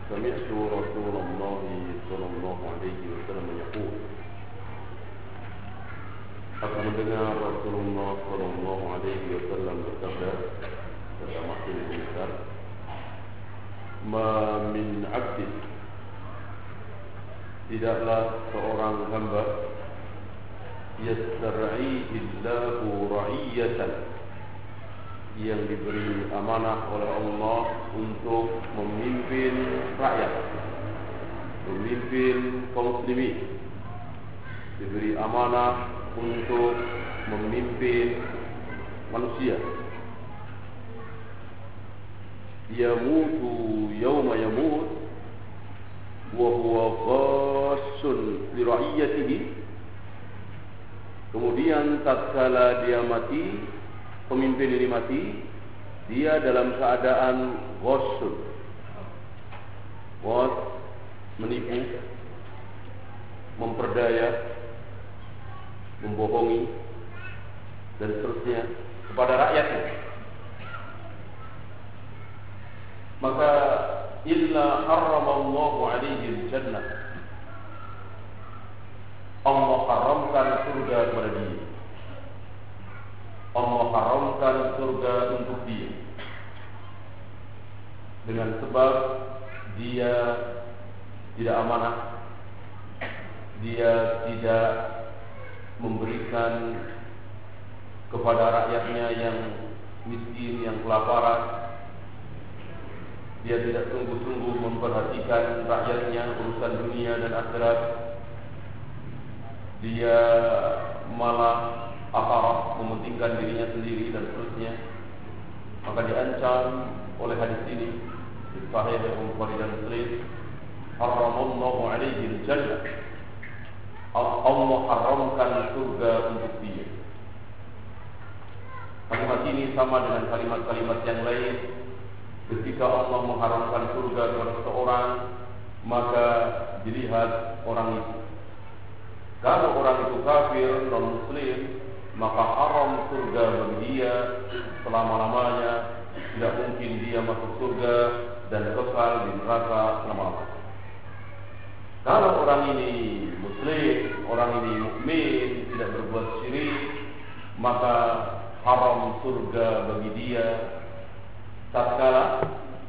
سمعت رسول الله صلى الله عليه وسلم يقول Aku mendengar Rasulullah sallallahu alaihi wasallam bersabda dalam hadis yang besar, "Ma min 'abdin, tidaklah seorang hamba yastar'ihi Allahu ra'iyatan, yang diberi amanah oleh Allah untuk memimpin rakyat, memimpin kaum muslimin, diberi amanah untuk memimpin manusia. Yamutu yawma yamut wa huwa ghassun li ra'iyatihi." Kemudian tatkala dia mati, pemimpin ini mati, dia dalam keadaan ghassun. Ghas, menipu, memperdaya, membohongi dan seterusnya kepada rakyatnya. Maka illa harramallahu alaihi al-jannah, Allah haramkan surga kepada dia. Allah haramkan surga untuk dia dengan sebab dia tidak amanah, dia tidak memberikan kepada rakyatnya yang miskin, yang kelaparan. Dia tidak sungguh-sungguh memperhatikan rakyatnya, urusan dunia dan akhirat. Dia malah aparat, mementingkan dirinya sendiri dan seterusnya. Maka diancam oleh hadis ini di Sahih Bukhari dan Muslim, "Haramallahu alaihi al-jannah." Allah haramkan surga untuk dia. Kalimat ini sama dengan kalimat-kalimat yang lain. Ketika Allah mengharamkan surga kepada seseorang, maka dilihat orang itu. Kalau orang itu kafir, non-muslim, maka haram surga bagi dia selama-lamanya. Tidak mungkin dia masuk surga dan kekal di neraka selama-lamanya. Kalau orang ini muslim, orang ini mukmin, tidak berbuat syirik, maka haram surga bagi dia tatkala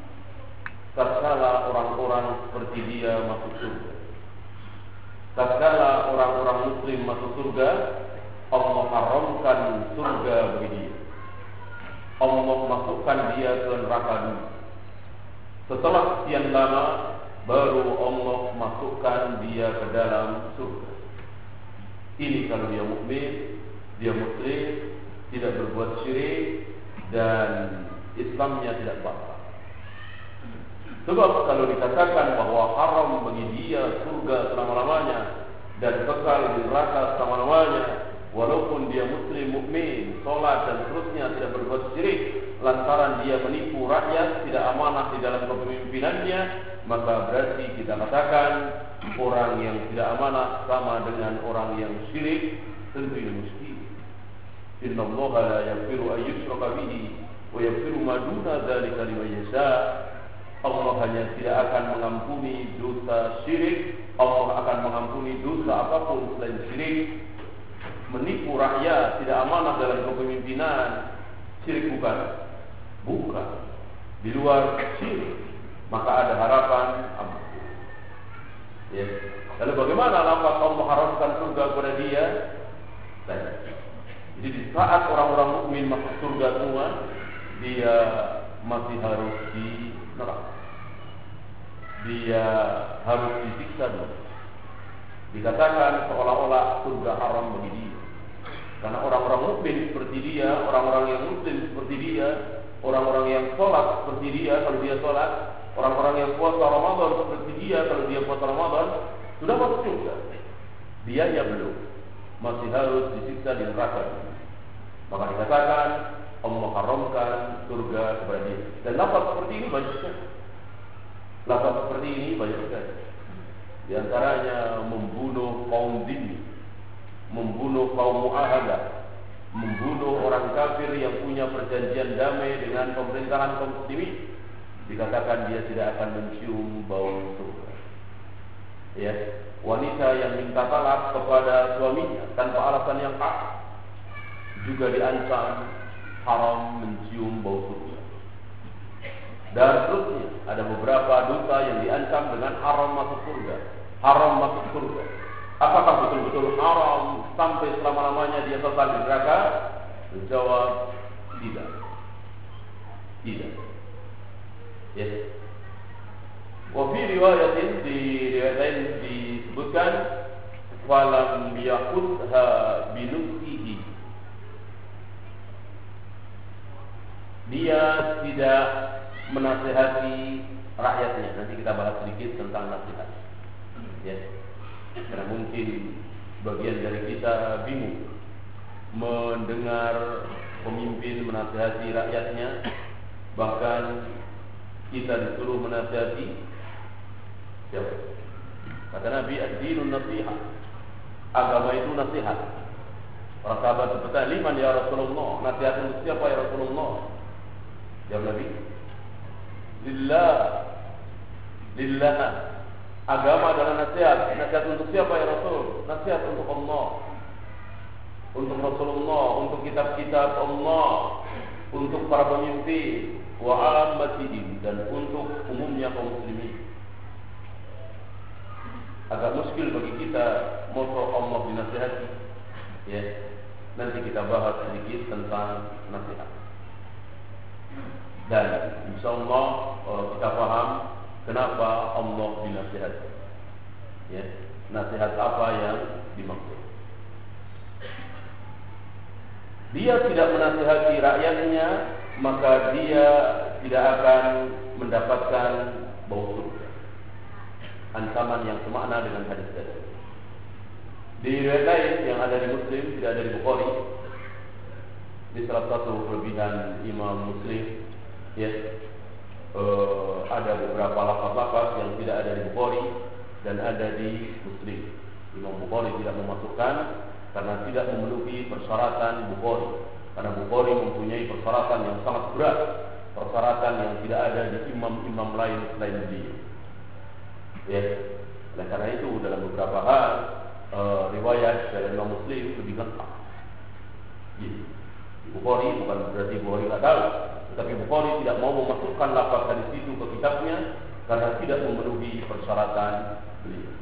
orang-orang seperti dia masuk surga. Tatkala orang-orang muslim masuk surga, Allah haramkan surga bagi dia. Allah masukkan dia ke neraka dulu. Setelah sekian lama, baru Allah masukkan dia ke dalam surga. Ini kalau dia mukmin, dia muslim, tidak berbuat syirik dan Islamnya tidak batal. Sebab kalau dikatakan bahwa haram bagi dia surga selama-lamanya dan kekal di neraka selama-lamanya, walaupun dia muslim, mukmin, sholat dan seterusnya, tidak berbuat syirik, lantaran dia menipu rakyat, tidak amanah di dalam kepemimpinannya, maka berarti kita katakan orang yang tidak amanah sama dengan orang yang syirik. Tentu ini mesti. Innallaha la yaghfiru an yushraka bihi wa yaghfiru ma duna dzalika liman yasha. Allah hanya tidak akan mengampuni dosa syirik. Allah akan mengampuni dosa apapun selain syirik. Menipu rakyat, tidak amanah dalam kepemimpinan, syirik bukan? Bukan. Di luar syirik, maka ada harapan ampun. Ya. Lalu bagaimana lafaz Allah haramkan surga kepada dia? Jadi di saat orang-orang mukmin masuk surga semua, dia masih harus di neraka. Dia harus disiksa dulu. Dikatakan seolah-olah surga haram bagi dia. Karena orang-orang mukmin seperti dia, orang-orang yang muslim seperti dia, orang-orang yang sholat seperti dia kalau dia sholat, orang-orang yang puasa Ramadan seperti dia kalau dia puasa Ramadan, sudah masuk surga. Dia ya belum, masih harus disiksa di neraka. Maka dikatakan Allah haramkan surga kepada dia. Dan lafaz seperti ini banyak sekali. Lafaz seperti ini banyak sekali. Di antaranya membunuh kaum dhimmi, membunuh kaum mu'ahadah, membunuh orang kafir yang punya perjanjian damai dengan pemerintahan kaum muslimin. dikatakan dia tidak akan mencium bau surga. Ya, wanita yang minta talak kepada suaminya tanpa alasan yang khas juga diancam haram mencium bau surga. Dan seterusnya ada beberapa dosa yang diancam dengan haram masuk surga. Haram masuk surga. Apakah betul-betul haram sampai selama-lamanya dia kekal di neraka? Jawab tidak. Tidak. Yes. Wa fi riwayatin, di riwayat lain disebutkan falam yaqudha binusihi. Dia tidak menasihati rakyatnya. Nanti kita bahas sedikit tentang nasihat. Ya. Karena mungkin bagian dari kita bingung mendengar pemimpin menasihati rakyatnya, bahkan kita disuruh menasihati siapa? Kata Nabi, ad-dinun nasihat. Agama itu nasihat. Para sahabat bertanya, liman ya Rasulullah? Nasihat untuk siapa ya Rasulullah? Jawab Nabi, lillah. Lillah. Agama adalah nasihat. Nasihat untuk siapa ya Rasul? Nasihat untuk Allah, untuk Rasulullah, untuk kitab-kitab Allah, untuk para pemimpin, wa ammatihim, dan untuk umumnya kaum muslimin. Agak muskil bagi kita moto Allah dinasihati. Ya, nanti kita bahas sedikit tentang nasihat. Dan insyaallah kita paham kenapa Allah dinasihati. Ya, nasihat apa yang dimaksud? Dia tidak menasihati rakyatnya, maka dia tidak akan mendapatkan bau surga. Ancaman yang semakna dengan hadis tadi. Di riwayat lain yang ada di Muslim, tidak ada di Bukhari. Di salah satu kelebihan Imam Muslim, ya, ada beberapa lafaz-lafaz yang tidak ada di Bukhari dan ada di Muslim. Imam Bukhari tidak memasukkan karena tidak memenuhi persyaratan Bukhari. Karena Bukhari mempunyai persyaratan yang sangat berat, persyaratan yang tidak ada di imam-imam lain selain dia. Ya, oleh karena itu dalam beberapa hal riwayat dari Imam Muslim lebih lengkap. Ya. Bukhari bukan berarti Bukhari tidak tahu, tetapi Bukhari tidak mau memasukkan lafaz hadis itu ke kitabnya karena tidak memenuhi persyaratan beliau.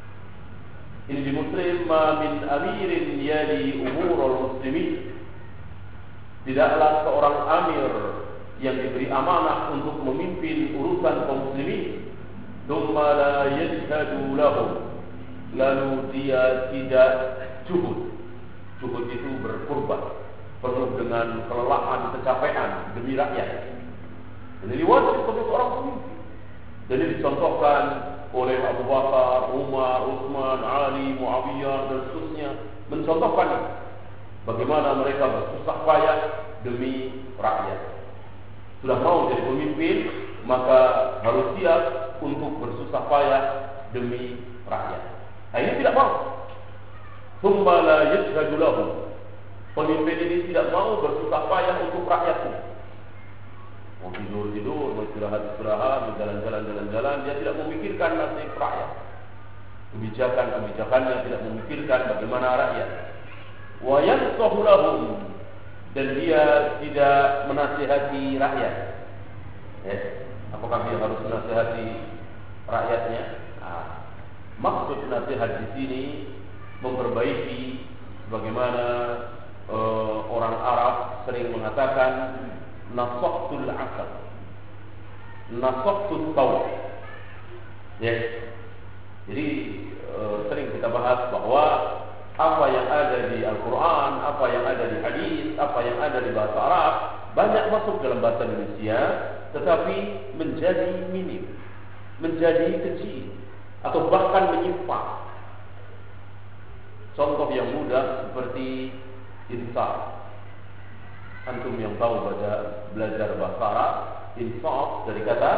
Ini di Muslim, ma min amirin yali umurul muslimin. Tidaklah seorang amir yang diberi amanah untuk memimpin urusan kaum muslimin, thumma la yashhadu lahum, lalu dia tidak juhud. Juhud itu berkorban, penuh dengan kelelahan, kecapean demi rakyat. Ini wajib sebagai seorang pemimpin. Jadi dicontohkan oleh Abu Bakar, Umar, Utsman, Ali, Muawiyah dan seterusnya, mencontohkan bagaimana mereka bersusah payah demi rakyat. Sudah mau jadi pemimpin, maka harus siap untuk bersusah payah demi rakyat. Nah, ini tidak mau. Tsumma la yashhadu lahum. Pemimpin ini tidak mau bersusah payah untuk rakyatnya. Mau tidur-tidur, mau istirahat-istirahat, mau jalan-jalan, dia tidak memikirkan nasib rakyat. Kebijakannya tidak memikirkan bagaimana rakyat. Wa yansahu lahum, dan dia tidak menasihati rakyat. Ya, apakah dia harus menasihati rakyatnya? Nah, maksud nasihat di sini memperbaiki bagaimana orang Arab sering mengatakan nasaqtul asal, nasaqtul taw. Ya. Jadi sering kita bahas bahwa apa yang ada di Al-Quran, apa yang ada di hadis, apa yang ada di bahasa Arab banyak masuk dalam bahasa Indonesia, tetapi menjadi minim, menjadi kecil, atau bahkan menyimpang. Contoh yang mudah seperti insaf. Antum yang tahu belajar bahasa Arab, insaf dari kata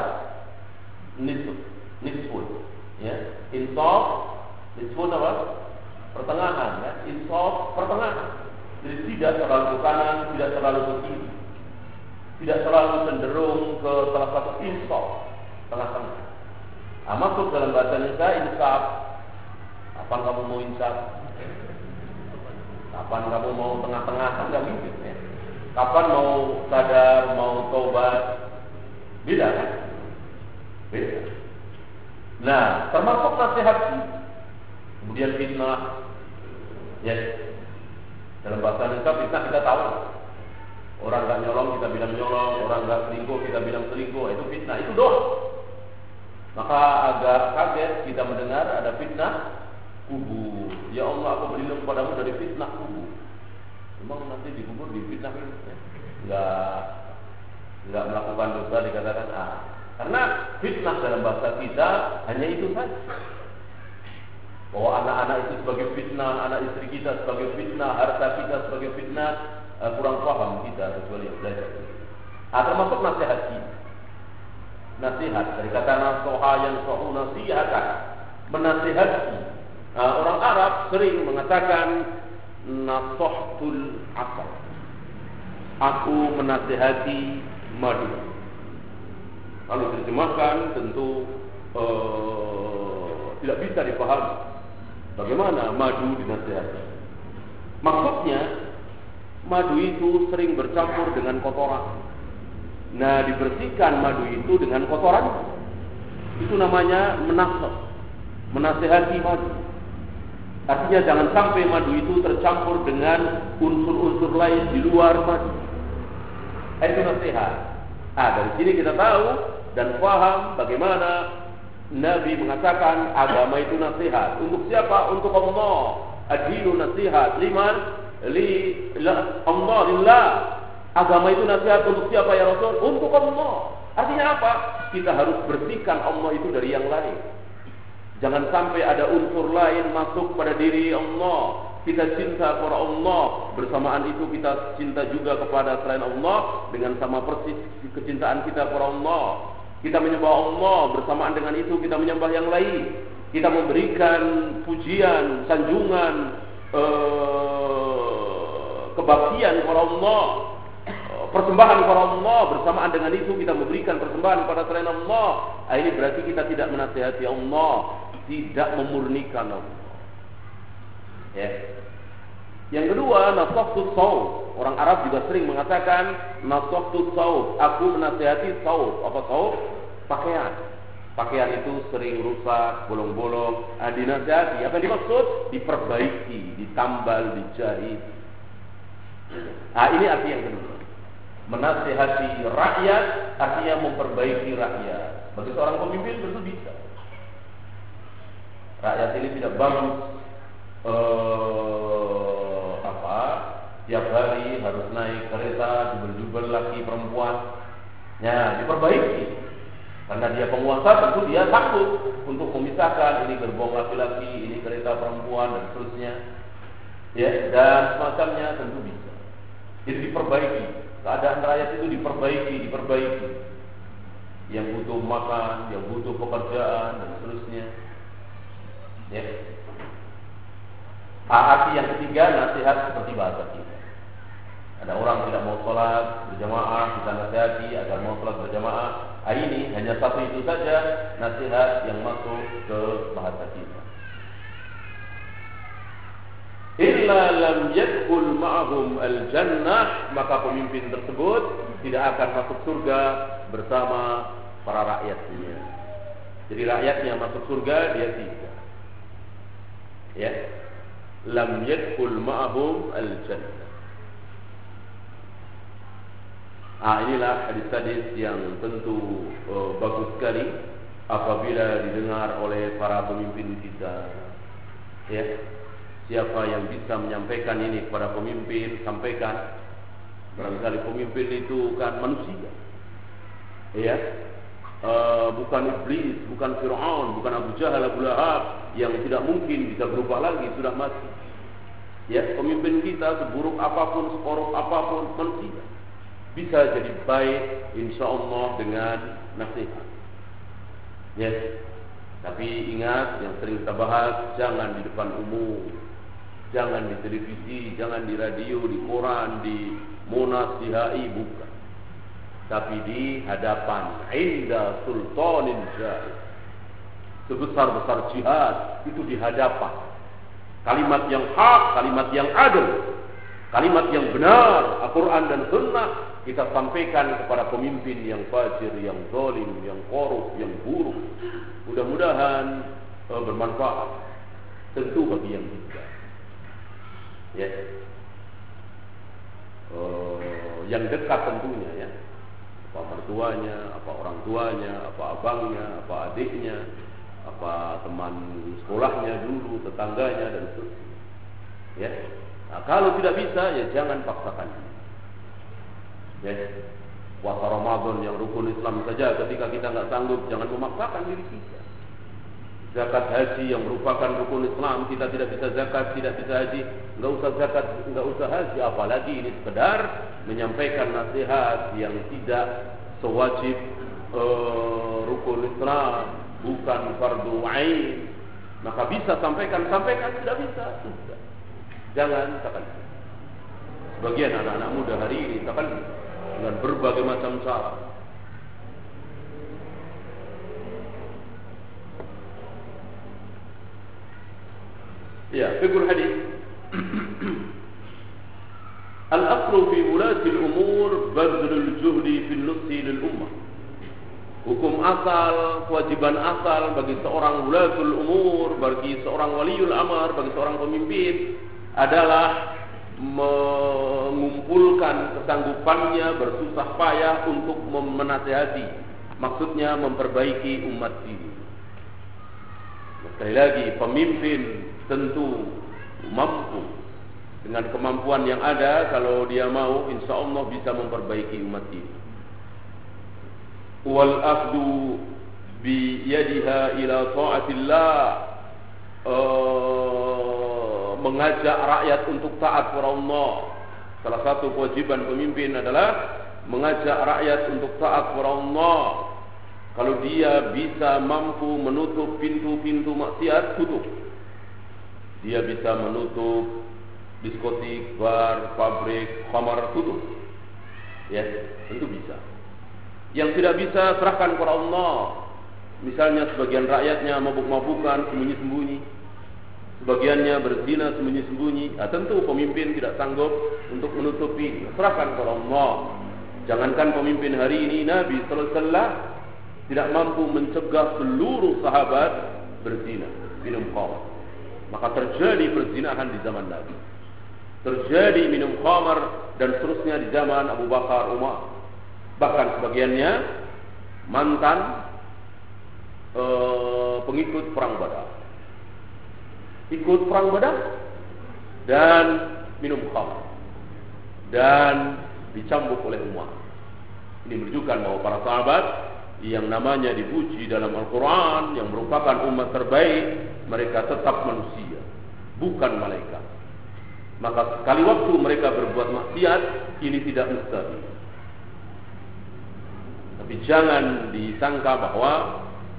nisfun, ya. Insaf, nisfun apa? Pertengahan, ya. Insaf, pertengahan. Jadi tidak terlalu ke kanan, tidak terlalu ke kiri. tidak selalu cenderung ke salah satu insaf, tengah-tengah. Masuk dalam bahasa Indonesia insaf. Kapan kamu mau insaf? Kapan kamu mau tengah-tengah? Kan nggak mungkin ya. Kapan mau sadar, mau taubat? Beda kan? Beda. Nah, termasuk nasihat kemudian fitnah. Ya, dalam bahasa Indonesia fitnah kita tahu. Orang nggak nyolong kita bilang nyolong, orang nggak selingkuh kita bilang selingkuh, itu fitnah, itu doa. Maka agak kaget kita mendengar ada fitnah kubur. Ya Allah, aku berlindung padamu dari fitnah kubur. Memang nanti dikubur di fitnah itu, ya? Nggak melakukan dosa dikatakan karena fitnah dalam bahasa kita hanya itu saja. Bahwa anak-anak itu sebagai fitnah, anak istri kita sebagai fitnah, harta kita sebagai fitnah, kurang paham kita kecuali yang belajar. Termasuk nasihat kita. Nasihat dari kata nasoha yang sohu nasihatan, menasihati. Orang Arab sering mengatakan nasohtul asal. Aku menasihati madu. Kalau diterjemahkan tentu tidak bisa dipahami bagaimana madu dinasihati. Maksudnya madu itu sering bercampur dengan kotoran. Nah, dibersihkan madu itu dengan kotoran. Itu namanya menasihati madu. Artinya jangan sampai madu itu tercampur dengan unsur-unsur lain di luar madu. Itu nasihat. Dari sini kita tahu dan paham bagaimana Nabi mengatakan agama itu nasihat. Untuk siapa? Untuk Allah. Ad-dinu nasihat. Liman? Allah, lillah. Agama itu nasihat untuk siapa ya Rasul? Untuk Allah. Artinya apa? Kita harus bersihkan Allah itu dari yang lain. Jangan sampai ada unsur lain masuk pada diri Allah. Kita cinta kepada Allah, bersamaan itu kita cinta juga kepada selain Allah dengan sama persis kecintaan kita kepada Allah. Kita menyembah Allah, bersamaan dengan itu kita menyembah yang lain. Kita memberikan pujian, sanjungan, kebaktian kepada Allah, persembahan kepada Allah, bersamaan dengan itu kita memberikan persembahan kepada selain Allah. Ini berarti kita tidak menasihati Allah, tidak memurnikan Allah. Ya. Yang kedua, nasahtu saub. Orang Arab juga sering mengatakan nasahtu saub. Aku menasihati saub. Apa saub? Pakaian. Pakaian itu sering rusak, bolong-bolong. Dinasihati. Apa yang dimaksud? Diperbaiki, ditambal, dijahit. Ini arti yang kedua. Menasihati rakyat artinya memperbaiki rakyat. Bagi seorang pemimpin tentu bisa. Rakyat ini tidak bagus. Tiap hari harus naik kereta, jubel-jubel laki perempuan. Ya, diperbaiki. Karena dia penguasa, tentu dia sanggup untuk memisahkan ini gerbong laki-laki, ini kereta perempuan dan seterusnya. Ya, dan semacamnya tentu bisa. Jadi diperbaiki. Keadaan rakyat itu diperbaiki. Yang butuh makan, yang butuh pekerjaan dan seterusnya. Ya. Arti yang ketiga, nasihat seperti bahasa kita. Ada orang tidak mau sholat berjamaah, kita nasihati agar mau sholat berjamaah. Ini hanya satu itu saja nasihat yang masuk ke bahasa kita. Illa lam yadkhul ma'hum al-jannah, maka pemimpin tersebut tidak akan masuk surga bersama para rakyatnya. Jadi rakyatnya masuk surga, dia tidak. Ya. Lam yadkhul ma'hum al-jannah. Inilah hadis-hadis yang tentu bagus sekali apabila didengar oleh para pemimpin kita. Ya. Siapa yang bisa menyampaikan ini kepada pemimpin, sampaikan. Barangkali pemimpin itu kan manusia. Ya. Bukan iblis, bukan Fir'aun, bukan Abu Jahal, Abu Lahab yang tidak mungkin bisa berubah lagi, sudah mati. Ya, pemimpin kita seburuk apapun, sekorup apapun manusia, bisa jadi baik insyaallah dengan nasihat. Ya. Tapi ingat, yang sering kita bahas, jangan di depan umum, jangan di televisi, jangan di radio, di koran, di Monas, di HI, bukan. tapi di hadapan inda sultanin jahil. Sebesar-besar jihad itu di hadapan kalimat yang hak, kalimat yang adil, kalimat yang benar, Al-Quran dan Sunnah kita sampaikan kepada pemimpin yang fajir, yang zalim, yang korup, yang buruk. Mudah-mudahan bermanfaat. Tentu bagi yang tidak, ya, yang dekat tentunya, ya, apa mertuanya, apa orang tuanya, apa abangnya, apa adiknya, apa teman sekolahnya dulu, tetangganya dan seterusnya. Ya. Nah, kalau tidak bisa ya jangan paksakan. Ya. Puasa Ramadan yang rukun Islam saja ketika kita nggak sanggup, jangan memaksakan diri kita. Zakat haji yang merupakan rukun Islam, kita tidak bisa zakat, tidak bisa haji, nggak usah zakat, nggak usah haji, apalagi ini sekedar menyampaikan nasihat yang tidak sewajib rukun Islam, bukan fardu ain. Maka bisa sampaikan, tidak bisa, sudah. Jangan tekan. Sebagian anak-anak muda hari ini tekan dengan berbagai macam cara. Ya, fiqhul hadis. Al-aslu fi wulati al-umur badlul juhdi fi nushi lil ummah. Hukum asal, kewajiban asal bagi seorang wulatul umur, bagi seorang waliul amar, bagi seorang pemimpin adalah mengumpulkan kesanggupannya, bersusah payah untuk menasihati, maksudnya memperbaiki umat ini. Sekali lagi, pemimpin tentu mampu dengan kemampuan yang ada, kalau dia mau, insya Allah bisa memperbaiki umat ini. Wal akhdu bi yadiha ila ta'atillah, mengajak rakyat untuk taat kepada Allah. Salah satu kewajiban pemimpin adalah mengajak rakyat untuk taat kepada Allah. Kalau dia bisa mampu menutup pintu-pintu maksiat, tutup. Dia bisa menutup diskotik, bar, pabrik, khamar, tutup. Ya, tentu bisa. Yang tidak bisa, serahkan kepada Allah. Misalnya sebagian rakyatnya mabuk-mabukan sembunyi-sembunyi, sebagiannya berzina sembunyi-sembunyi. Nah, tentu pemimpin tidak sanggup untuk menutupi. Serahkan kepada Allah. Jangankan pemimpin hari ini, Nabi sallallahu alaihi wasallam tidak mampu mencegah seluruh sahabat berzina, minum khamar. Maka terjadi perzinahan di zaman Nabi. Terjadi minum khamar dan seterusnya di zaman Abu Bakar, Umar. Bahkan sebagiannya mantan pengikut perang Badar. Ikut perang Badar dan minum khamr dan dicambuk oleh Umar. Ini menunjukkan bahwa para sahabat yang namanya dipuji dalam Al-Quran, yang merupakan umat terbaik, mereka tetap manusia, bukan malaikat. Maka sekali waktu mereka berbuat maksiat, ini tidak mustahil. Tapi jangan disangka bahwa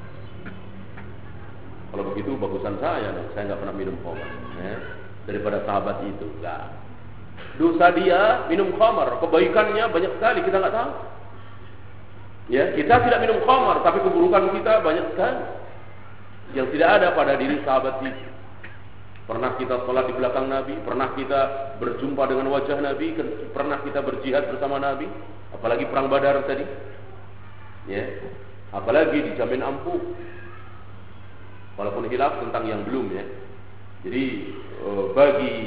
kalau begitu bagusan saya nggak pernah minum khamar, daripada sahabat itu. Enggak. Dosa dia minum khamar, kebaikannya banyak sekali kita nggak tahu. Ya, kita tidak minum khamar, tapi keburukan kita banyak sekali yang tidak ada pada diri sahabat itu. Pernah kita sholat di belakang Nabi, pernah kita berjumpa dengan wajah Nabi, pernah kita berjihad bersama Nabi, apalagi perang Badar tadi. Ya, apalagi dijamin ampuh. Walaupun khilaf tentang yang belum, ya. Jadi bagi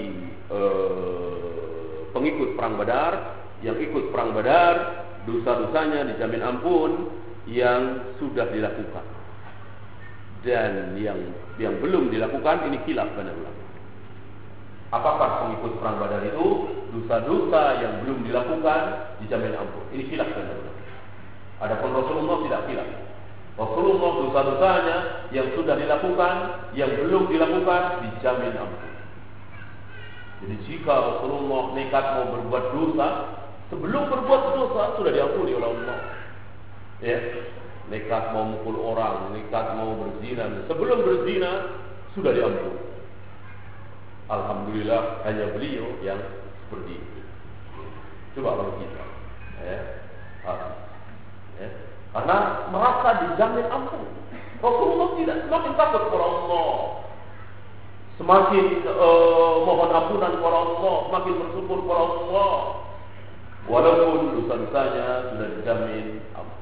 pengikut perang Badar, yang ikut perang Badar, dosa-dosanya dijamin ampun yang sudah dilakukan. Dan yang belum dilakukan, ini khilaf pada ulama. Apakah pengikut perang Badar itu dosa-dosa yang belum dilakukan dijamin ampun? Ini khilaf pada ulama. Adapun Rasulullah tidak khilaf. Rasulullah dosa-dosanya yang sudah dilakukan, yang belum dilakukan dijamin ampun. Jadi jika Rasulullah nekat mau berbuat dosa, sebelum berbuat dosa sudah diampuni oleh Allah. Ya, nekat mau mukul orang, nekat mau berzina, sebelum berzina sudah diampuni. Alhamdulillah hanya beliau yang seperti itu. Coba kalau kita, ya. Ya. Karena merasa dijamin ampun. Rasulullah tidak, semakin takut kepada Allah, semakin mohon ampunan kepada Allah, semakin bersyukur kepada Allah, walaupun dosa-dosanya sudah dijamin ampun.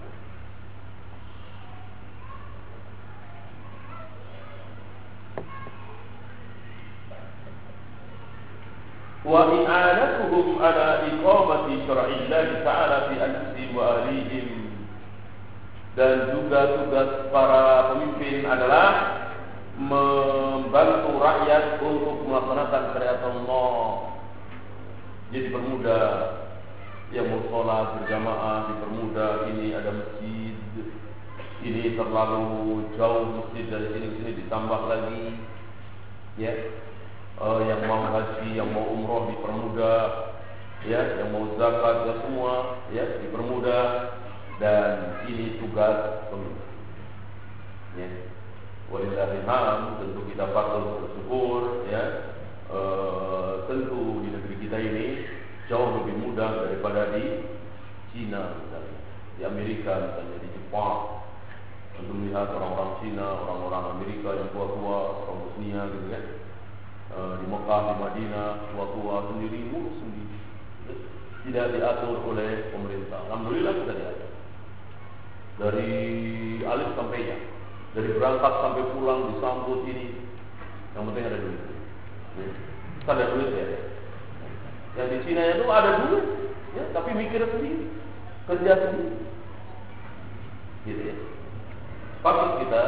Wa i'anatuhum ala iqamati syar'illahi ta'ala fi anfusihim wa ahlihim. Dan juga tugas para pemimpin adalah membantu rakyat untuk melaksanakan syariat Allah. Jadi dipermudah, yang mau sholat berjamaah dipermudah. Ini ada masjid, ini terlalu jauh masjid dari sini ditambah lagi, ya. Yang mau haji, yang mau umroh dipermudah, ya. Yang mau zakat, ya semua, ya dipermudah. Dan ini tugas pemimpin. Ya. Walillahil hamd, tentu kita patut bersyukur, ya. Tentu di negeri kita ini jauh lebih mudah daripada di Cina misalnya, di Amerika misalnya, di Jepang. Tentu melihat orang-orang Cina, orang-orang Amerika yang tua-tua, orang Bosnia gitu kan. Di Mekah, di Madinah, tua-tua sendiri, ngurus sendiri, tidak diatur oleh pemerintah. Alhamdulillah kita diatur. Dari alif sampai ya, dari berangkat sampai pulang disambut ini, yang penting ada duit. Ada duit ya. Yang di Cina itu ada duit, ya, tapi mikir sendiri, kerja sendiri, gitu ya. Patut kita.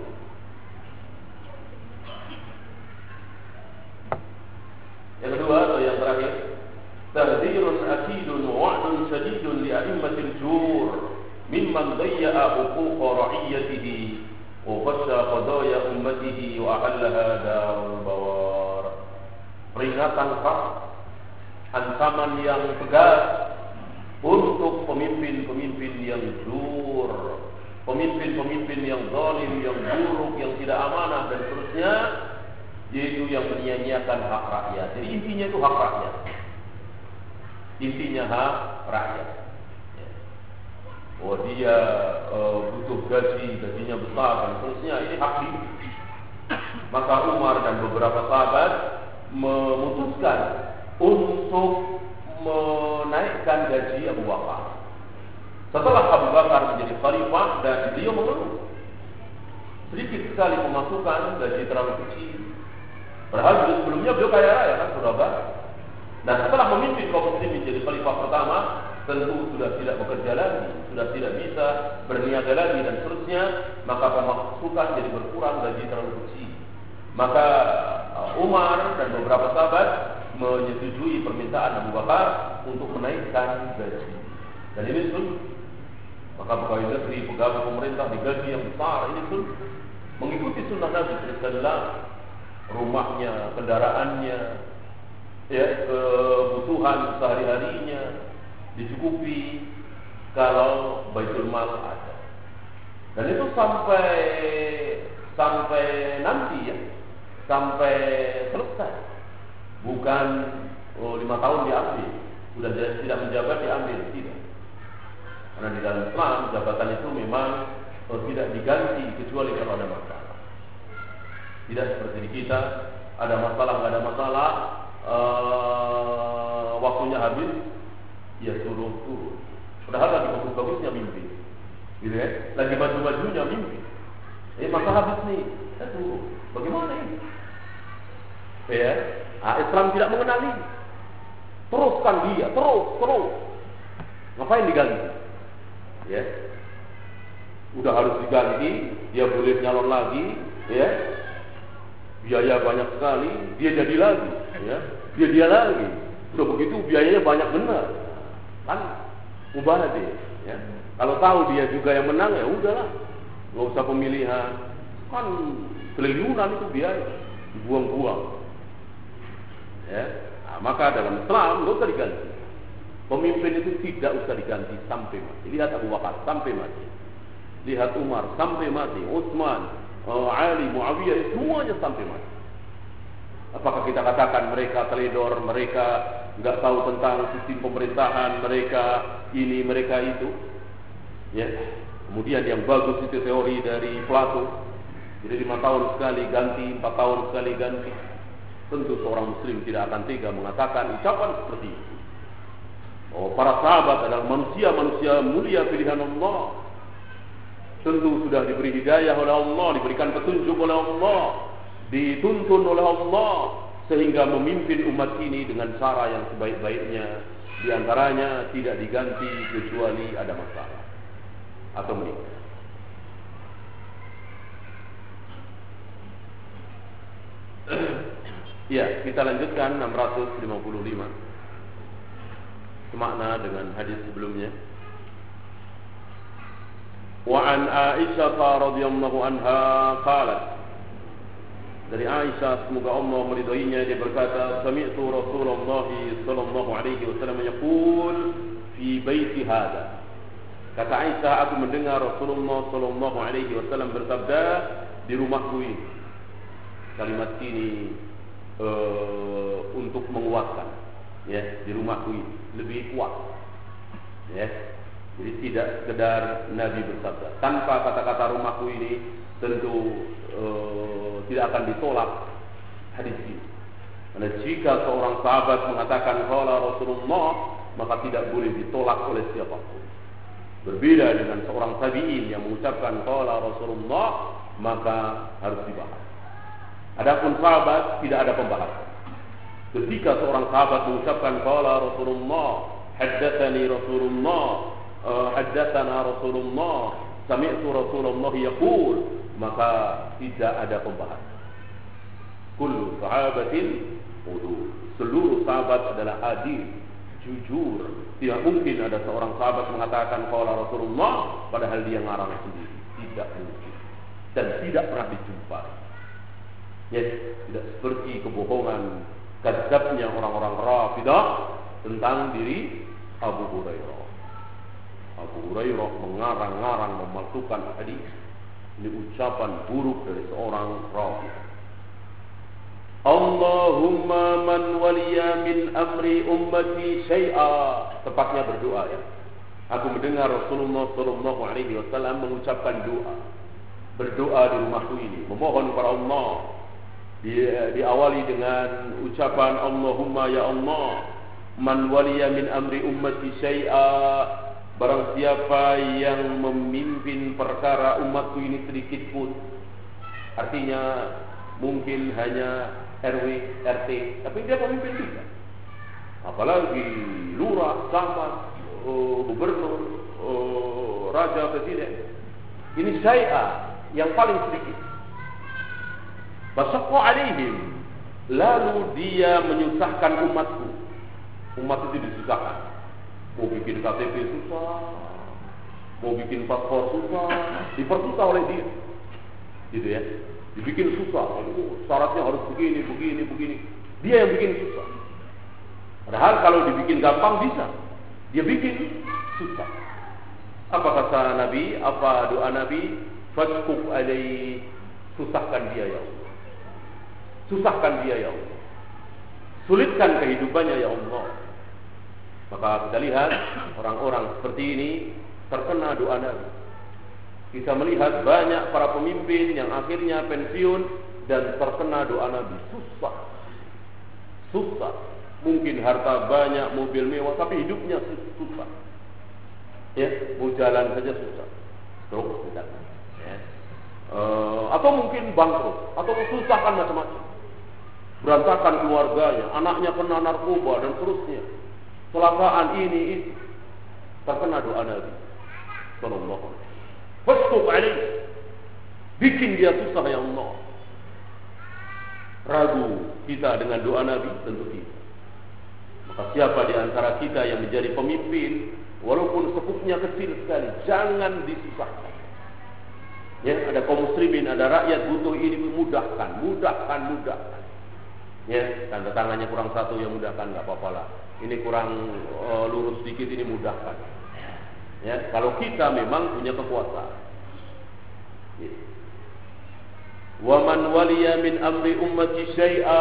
Yang kedua atau yang terakhir, tahdhirun akidun wa'dun shadidun li a'immatil jur mimman dayya'a huquqa ra'iyatihi wa fasha qadaya ummatihi wa ahallaha darul bawar. Peringatan keras, ancaman yang tegas untuk pemimpin-pemimpin yang jur, pemimpin-pemimpin yang zalim, yang buruk, yang tidak amanah dan seterusnya, yaitu yang menyia-nyiakan hak rakyat. Jadi intinya itu hak rakyat. Intinya hak rakyat. Oh dia butuh gajinya besar dan seterusnya, ini hak dia. Maka Umar dan beberapa sahabat memutuskan untuk menaikkan gaji Abu Bakar. Setelah Abu Bakar menjadi khalifah dan beliau mengeluh, sedikit sekali pemasukan, gaji terlalu kecil. Padahal sebelumnya beliau kaya raya kan, saudara. Nah setelah memimpin kaum muslimin menjadi khalifah pertama, tentu sudah tidak bekerja lagi, sudah tidak bisa berniaga lagi dan seterusnya, maka pemasukan jadi berkurang, gaji terlalu kecil. Maka Umar dan beberapa sahabat menyetujui permintaan Abu Bakar untuk menaikkan gaji. Dan ini sunnah. Maka pegawai negeri, pegawai pemerintah digaji yang besar, ini sunnah. Mengikuti sunnah Nabi SAW, rumahnya, kendaraannya, ya, kebutuhan sehari-harinya dicukupi kalau baitul mal ada. Dan itu sampai nanti ya, sampai selesai. Bukan 5 tahun diambil, sudah tidak menjabat diambil, tidak. Karena di dalam Islam jabatan itu memang tidak diganti kecuali kalau ada masalah. Tidak seperti di kita, ada masalah nggak ada masalah, waktunya habis, ya suruh turun. Padahal lagi bagus-bagusnya mimpi, gitu ya. Lagi baju-bajunya mimpi. Masa habis nih, turun. Bagaimana ini? Ya, Islam tidak mengenali. Teruskan dia, terus. Ngapain diganti? Ya, udah harus diganti, dia boleh nyalon lagi, ya. Biaya banyak sekali, dia jadi lagi, ya. Dia lagi. Udah begitu biayanya banyak benar. Kan mubah dia, ya. Kalau tahu dia juga yang menang, ya udahlah. Enggak usah pemilihan. Kan triliunan itu biaya dibuang-buang. Ya. Nah, maka dalam Islam enggak usah diganti. Pemimpin itu tidak usah diganti sampai mati. Lihat Abu Bakar sampai mati. Lihat Umar sampai mati. Utsman, Ali, Muawiyah, semuanya sampai mati. Apakah kita katakan mereka teledor, mereka enggak tahu tentang sistem pemerintahan, mereka ini, mereka itu? Ya. Kemudian yang bagus itu teori dari Plato. Jadi 5 tahun sekali ganti, 4 tahun sekali ganti. Tentu seorang muslim tidak akan tega mengatakan ucapan seperti itu. Oh, para sahabat adalah manusia-manusia mulia pilihan Allah. Tentu sudah diberi hidayah oleh Allah, diberikan petunjuk oleh Allah, dituntun oleh Allah, sehingga memimpin umat ini dengan cara yang sebaik-baiknya. Di antaranya tidak diganti kecuali ada masalah atau menikah. Ya, kita lanjutkan 655. Semakna dengan hadis sebelumnya. Wa an Aisyah radhiyallahu anha qalat. Dari Aisyah, semoga Allah meridainya, dia berkata, sami'tu Rasulullah sallallahu alaihi wasallam yaqul fi baiti hadha. Kata Aisyah, aku mendengar Rasulullah sallallahu alaihi wasallam bersabda di rumahku ini. Kalimat ini untuk menguatkan, ya, di rumahku ini lebih kuat, ya. Jadi tidak sekedar Nabi bersabda. Tanpa kata-kata rumahku ini tentu tidak akan ditolak hadis ini. Karena jika seorang sahabat mengatakan qala Rasulullah, maka tidak boleh ditolak oleh siapapun. Berbeda dengan seorang tabi'in yang mengucapkan qala Rasulullah, maka harus dibahas. Adapun sahabat tidak ada pembahasan. Ketika seorang sahabat mengucapkan qala Rasulullah, haddatsani Rasulullah, haddatsana Rasulullah, sami'tu Rasulullah yaqul, maka tidak ada pembahasan. Kullu sahabatin udul. Seluruh sahabat adalah adil, jujur. Tidak mungkin ada seorang sahabat mengatakan qala Rasulullah padahal dia ngarang sendiri. Tidak mungkin. Dan tidak pernah dijumpai. Ya, tidak seperti kebohongan kadzabnya orang-orang Rafidah tentang diri Abu Hurairah. Abu Hurairah mengarang-arang, memalsukan hadis. Ini ucapan buruk dari seorang Rafidah. Allahumma man waliya min amri ummati syai'a. Tepatnya berdoa, ya. Aku mendengar Rasulullah sallallahu alaihi wasallam mengucapkan doa. Berdoa di rumahku ini, memohon kepada Allah. Diawali dengan ucapan Allahumma ya Allah, man waliya min amri ummati syai'a. Barang siapa yang memimpin perkara umatku ini sedikit pun, artinya mungkin hanya RW, RT, tapi dia pemimpin juga. Apalagi lurah, camat, gubernur, raja, presiden. Ini syai'a yang paling sedikit. Basaqqa alaihim, lalu dia menyusahkan umatku. Umat itu disusahkan. Mau bikin KTP susah, mau bikin paspor susah, dipersusah oleh dia. Gitu ya. Dibikin susah. Syaratnya harus begini. Dia yang bikin susah. Padahal kalau dibikin gampang bisa. Dia bikin susah. Apa kata Nabi? Apa doa Nabi? Fashkuk alaihi, susahkan dia ya Allah. Susahkan dia ya Allah. Sulitkan kehidupannya ya Allah. Maka kita lihat orang-orang seperti ini terkena doa Nabi. Kita melihat banyak para pemimpin yang akhirnya pensiun dan terkena doa Nabi. Susah. Mungkin harta banyak, mobil mewah, tapi hidupnya susah. Ya, mau jalan saja susah. Stroke misalnya. Ya. Atau mungkin bangkrut, atau susahkan macam-macam. Berantakan keluarganya, anaknya kena narkoba dan seterusnya. Kecelakaan ini itu. Terkena doa Nabi sallallahu alaihi wasallam. Fasquk alaihi, bikin dia susah ya Allah. Ragu kita dengan doa Nabi? Tentu tidak. Maka siapa di antara kita yang menjadi pemimpin, walaupun sekupnya kecil sekali, jangan disusahkan. Ya, ada kaum muslimin, ada rakyat butuh ini, mudahkan. Ya, tanda tangannya kurang satu, yang mudahkan, nggak apa-apa lah. Ini kurang lurus sedikit, ini mudahkan. Ya, kalau kita memang punya kekuasaan. Ya. Wa man waliya min amri ummati syai'a,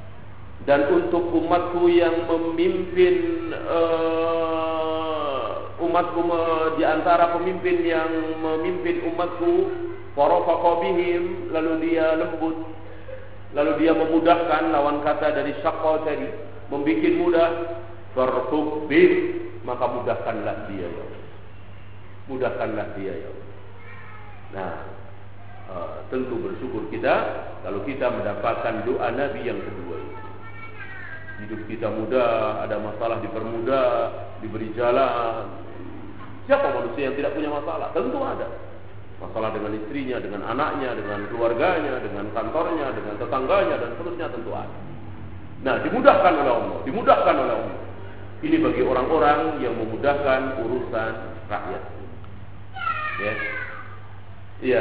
dan untuk umatku yang memimpin di antara pemimpin yang memimpin umatku, farafaqa bihim, lalu dia lembut, lalu dia memudahkan, lawan kata dari syaqqa tadi, membuat mudah, farfuq bih, maka mudahkanlah dia ya Allah. Mudahkanlah dia ya Allah. Nah, tentu bersyukur kita kalau kita mendapatkan doa Nabi yang kedua itu. Hidup kita mudah, ada masalah dipermudah, diberi jalan. Siapa manusia yang tidak punya masalah? Tentu ada. Masalah dengan istrinya, dengan anaknya, dengan keluarganya, dengan kantornya, dengan tetangganya, dan seterusnya tentu ada. Nah, dimudahkan oleh Allah, dimudahkan oleh Allah. Ini bagi orang-orang yang memudahkan urusan rakyat. Ya, iya.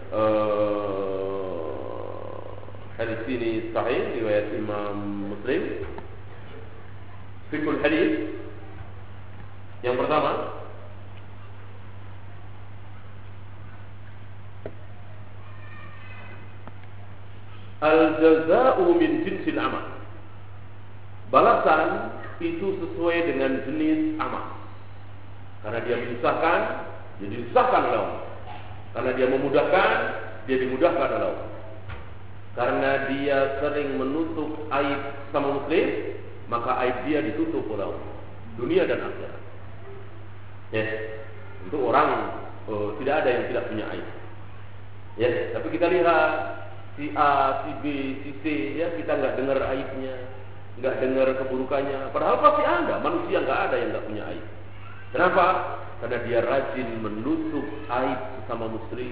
Hadis ini sahih riwayat Imam Muslim. Fikul hadis yang pertama, al-jaza'u min jinsil amal. Balasan itu sesuai dengan jenis amal. Karena dia menyusahkan, dia disusahkan oleh Allah. Karena dia memudahkan, dia dimudahkan oleh Allah. Karena dia sering menutup aib sama muslim, maka aib dia ditutup oleh Allah, dunia dan akhirat. Yes. Untuk orang tidak ada yang tidak punya aib. Yes. Tapi kita lihat si A, si B, si C, ya, kita nggak dengar aibnya, nggak dengar keburukannya. Padahal pasti ada manusia, nggak ada yang nggak punya aib. Kenapa? Karena dia rajin menutup aib sesama muslim.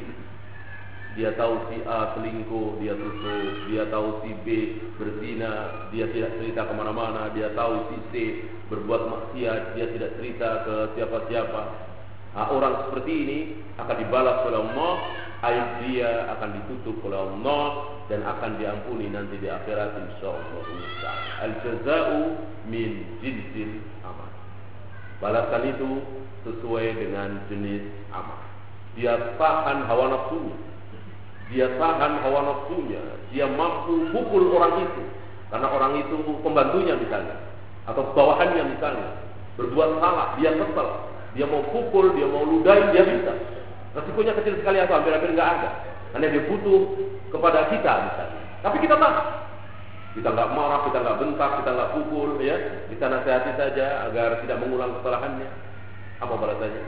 Dia tahu si A selingkuh, dia tutup. Dia tahu si B berzina, dia tidak cerita kemana-mana. Dia tahu si C berbuat maksiat, dia tidak cerita ke siapa-siapa. Nah, orang seperti ini akan dibalas oleh Allah, aib dia akan ditutup oleh Allah dan akan diampuni nanti di akhirat insyaallah. Al-jaza'u min jinsil amal. Balasan itu sesuai dengan jenis amal. Dia tahan hawa nafsunya. Dia tahan hawa nafsunya. Dia mampu pukul orang itu. Karena orang itu pembantunya misalnya, atau bawahannya misalnya, berbuat salah, dia kesel, dia mau pukul, dia mau ludahin, dia bisa. Resikonya kecil sekali atau hampir-hampir nggak ada. Karena dia butuh kepada kita misalnya. Tapi kita tahan. Kita nggak marah, kita nggak bentak, kita nggak pukul, ya. Kita nasihati saja agar tidak mengulang kesalahannya. Apa balasannya?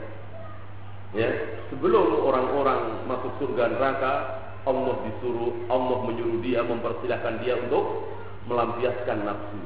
Ya, sebelum orang-orang masuk surga neraka, Allah menyuruh dia, mempersilahkan dia untuk melampiaskan nafsu.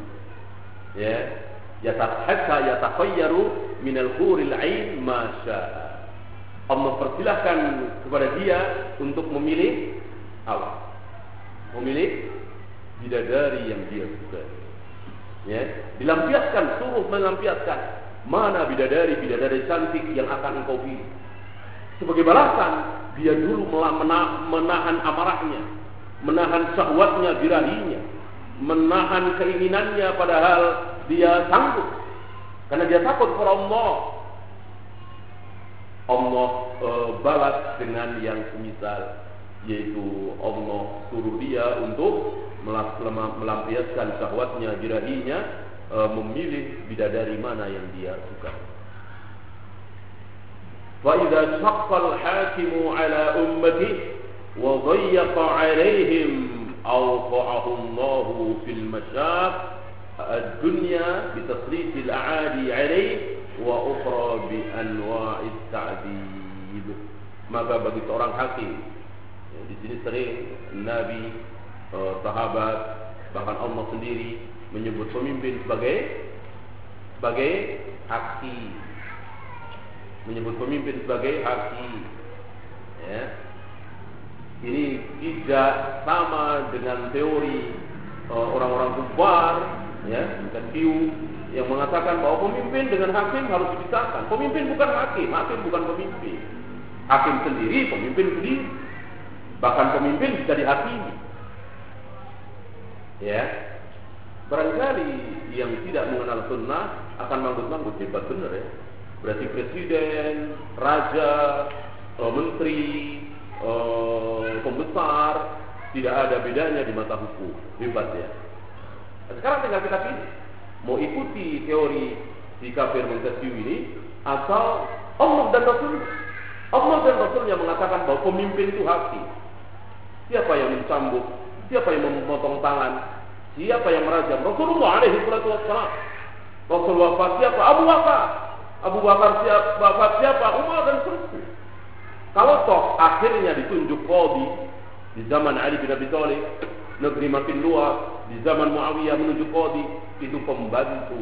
Ya, hatta yatakhayyaru minal huril ain ma syaa. Allah persilahkan kepada dia untuk memilih apa? Memilih bidadari yang dia suka. Ya, dilampiaskan, suruh melampiaskan. Mana bidadari cantik yang akan engkau pilih? Sebagai balasan, dia dulu menahan amarahnya, menahan syahwatnya, birahinya, menahan keinginannya, padahal dia sanggup karena dia takut kepada Allah. Allah balas dengan yang semisal, yaitu Allah suruh dia untuk melampiaskan syahwatnya, birahinya, memilih bidadari mana yang dia suka. فَإِذَا شَقَّ الْحَاكِمُ عَلَى أُمَّتِهِ وَضَيَّقَ عَلَيْهِمْ أَوْقَعَهُ اللَّهُ فِي الْمَشَاقِّ الدُّنْيَا بِتَسْلِيطِ الْأَعَادِي عَلَيْهِ وَأُخْرَى بِأَنْوَاعِ التَّعْذِيبِ. Maka bagi seorang hakim, di sini sering Nabi, sahabat, bahkan Allah sendiri menyebut pemimpin sebagai hakim. Menyebut pemimpin sebagai hakim. Ya. Ini tidak sama dengan teori orang-orang kufar, ya, Q yang mengatakan bahwa pemimpin dengan hakim harus dipisahkan. Pemimpin bukan hakim, hakim bukan pemimpin. Hakim sendiri, pemimpin sendiri. Bahkan pemimpin bisa dihakimi. Ya. Barangkali yang tidak mengenal sunnah akan manggut-manggut, hebat benar ya. Berarti presiden, raja, menteri, pembesar tidak ada bedanya di mata hukum. Hebat ya. Nah, sekarang tinggal kita pilih, mau ikuti teori si kafir Montesquieu ini atau Allah dan Rasul? Allah dan Rasulnya mengatakan bahwa pemimpin itu hakim. Siapa yang mencambuk? Siapa yang memotong tangan? Siapa yang merajam? Rasulullah alaihi salatu wassalam. Rasul wafat siapa? Abu Bakar. Abu Bakar wafat siapa? Umar dan seterusnya. Kalau toh akhirnya ditunjuk qadhi di zaman Ali bin Abi Thalib, negeri makin luas, di zaman Muawiyah menunjuk qadhi, itu pembantu.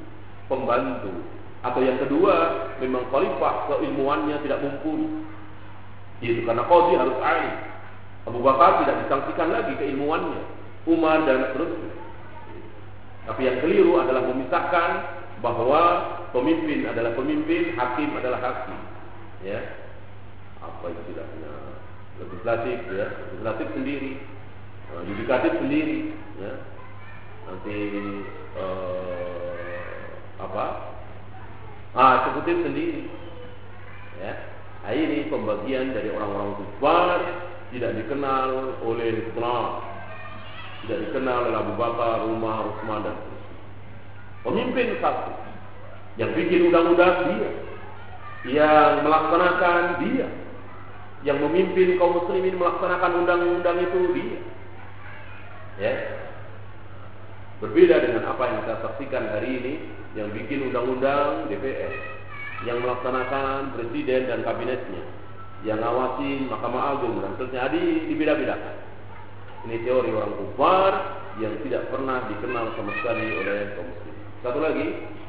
Atau yang kedua, memang khalifah keilmuannya tidak mumpuni. Itu karena qadhi harus alim. Abu Bakar tidak disangsikan lagi keilmuannya, Umar dan seterusnya. Tapi yang keliru adalah memisahkan bahwa pemimpin adalah pemimpin, hakim adalah hakim. Ya, apa istilahnya? Legislatif, ya, legislatif sendiri, yudikatif sendiri, ya. Nanti eksekutif sendiri, ya. Nah, ini pembagian dari orang-orang kufar, tidak dikenal oleh Islam, tidak dikenal oleh Abu Bakar, Umar, Utsman dan seterusnya. Pemimpin satu, yang bikin undang-undang dia, yang melaksanakan dia, yang memimpin kaum muslimin melaksanakan undang-undang itu dia. Ya. Berbeda dengan apa yang kita saksikan hari ini, yang bikin undang-undang DPR, yang melaksanakan presiden dan kabinetnya, yang ngawasin Mahkamah Agung dan seterusnya, dibeda-bedakan. Ini teori orang kufar yang tidak pernah dikenal sama sekali oleh kaum muslimin. Satu lagi,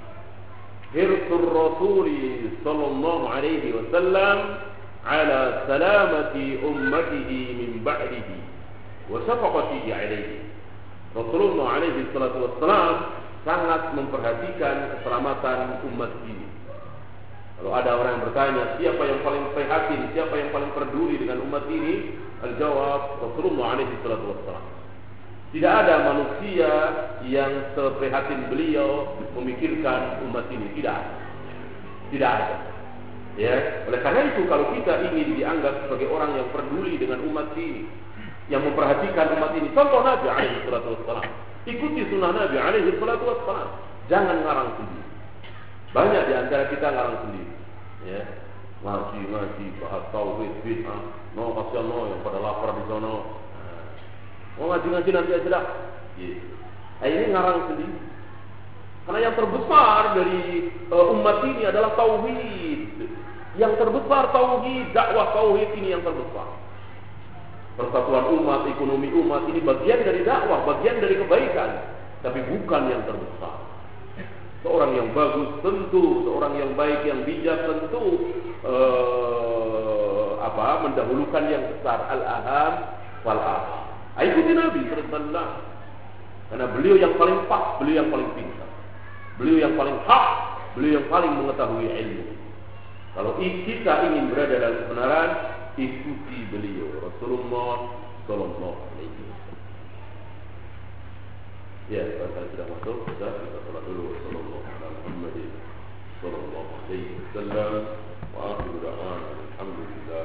hirsul Rasuli sallallahu alaihi wasallam ala salamati ummatihi min ba'dihi wa syafaqatihi alaihi. Rasulullah alaihi salatu wassalam sangat memperhatikan keselamatan umat ini. Kalau ada orang yang bertanya, siapa yang paling prihatin, siapa yang paling peduli dengan umat ini? Al-jawab, Rasulullah alaihi salatu wassalam. Tidak ada manusia yang seprihatin beliau memikirkan umat ini. Tidak ada. Ya, oleh karena itu kalau kita ingin dianggap sebagai orang yang peduli dengan umat ini, yang memperhatikan umat ini, contoh Nabi alaihi salatu wassalam, ikuti sunnah Nabi alaihi salatu wassalam, jangan ngarang sendiri. Banyak di antara kita ngarang sendiri, ya, ngaji bahas tauhid bid'ah, kasihan yang pada lapar di sana, ngaji nanti aja dah. Ini ngarang sendiri. Karena yang terbesar dari umat ini adalah tauhid. Yang terbesar tauhid, dakwah tauhid ini yang terbesar. Persatuan umat, ekonomi umat ini bagian dari dakwah, bagian dari kebaikan, tapi bukan yang terbesar. Seorang yang bagus tentu, seorang yang baik, yang bijak tentu mendahulukan yang besar, al-aham wal-aham. Ikuti Nabi sallallahu, karena beliau yang paling pas, beliau yang paling pintar, beliau yang paling hak, beliau yang paling mengetahui ilmu. Kalau kita ingin berada dalam kebenaran, ikuti beliau, Rasulullah sallallahu alaihi wasallam. Ya, kalau sudah masuk, kita salat dulu. Sallallahu alaihi wasallam. Wa akhiru da'wana alhamdulillah.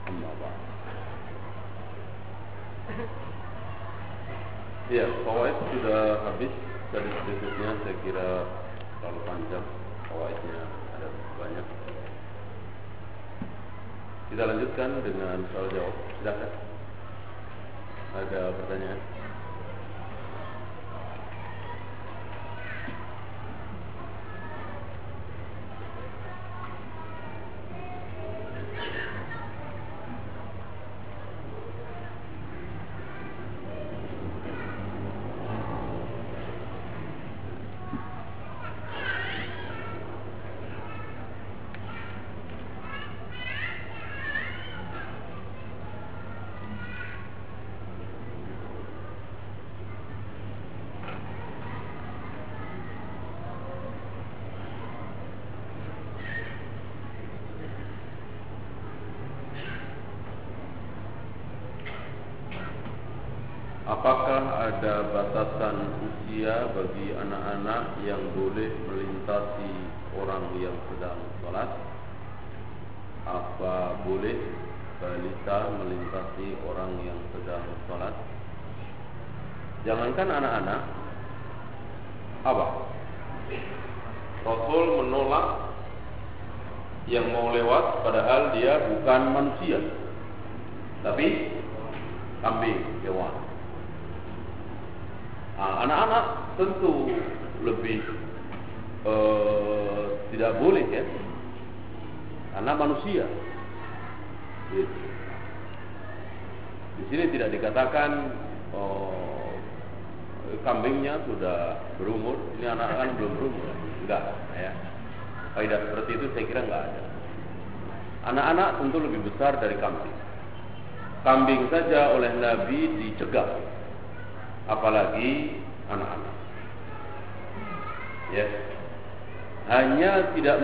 Amma ba'd. Ya, fawaid sudah habis. Dari berikutnya saya kira terlalu panjang, fawaidnya ada banyak. Kita lanjutkan dengan soal jawab. Silakan. Ada pertanyaan? Apakah ada batasan usia bagi anak-anak yang boleh melintasi orang yang sedang sholat? Apa boleh balita melintasi orang yang sedang sholat? Jangankan anak-anak, apa? Rasul menolak yang mau lewat padahal dia bukan manusia, tapi kambing, hewan. Anak-anak tentu lebih tidak boleh ya, karena manusia. Di sini tidak dikatakan kambingnya sudah berumur, ini anak-anak kan belum berumur, enggak ya. Kaidah seperti itu saya kira enggak ada. Anak-anak tentu lebih besar dari kambing. Kambing saja oleh Nabi dicegah, apalagi anak-anak. Ya, hanya tidak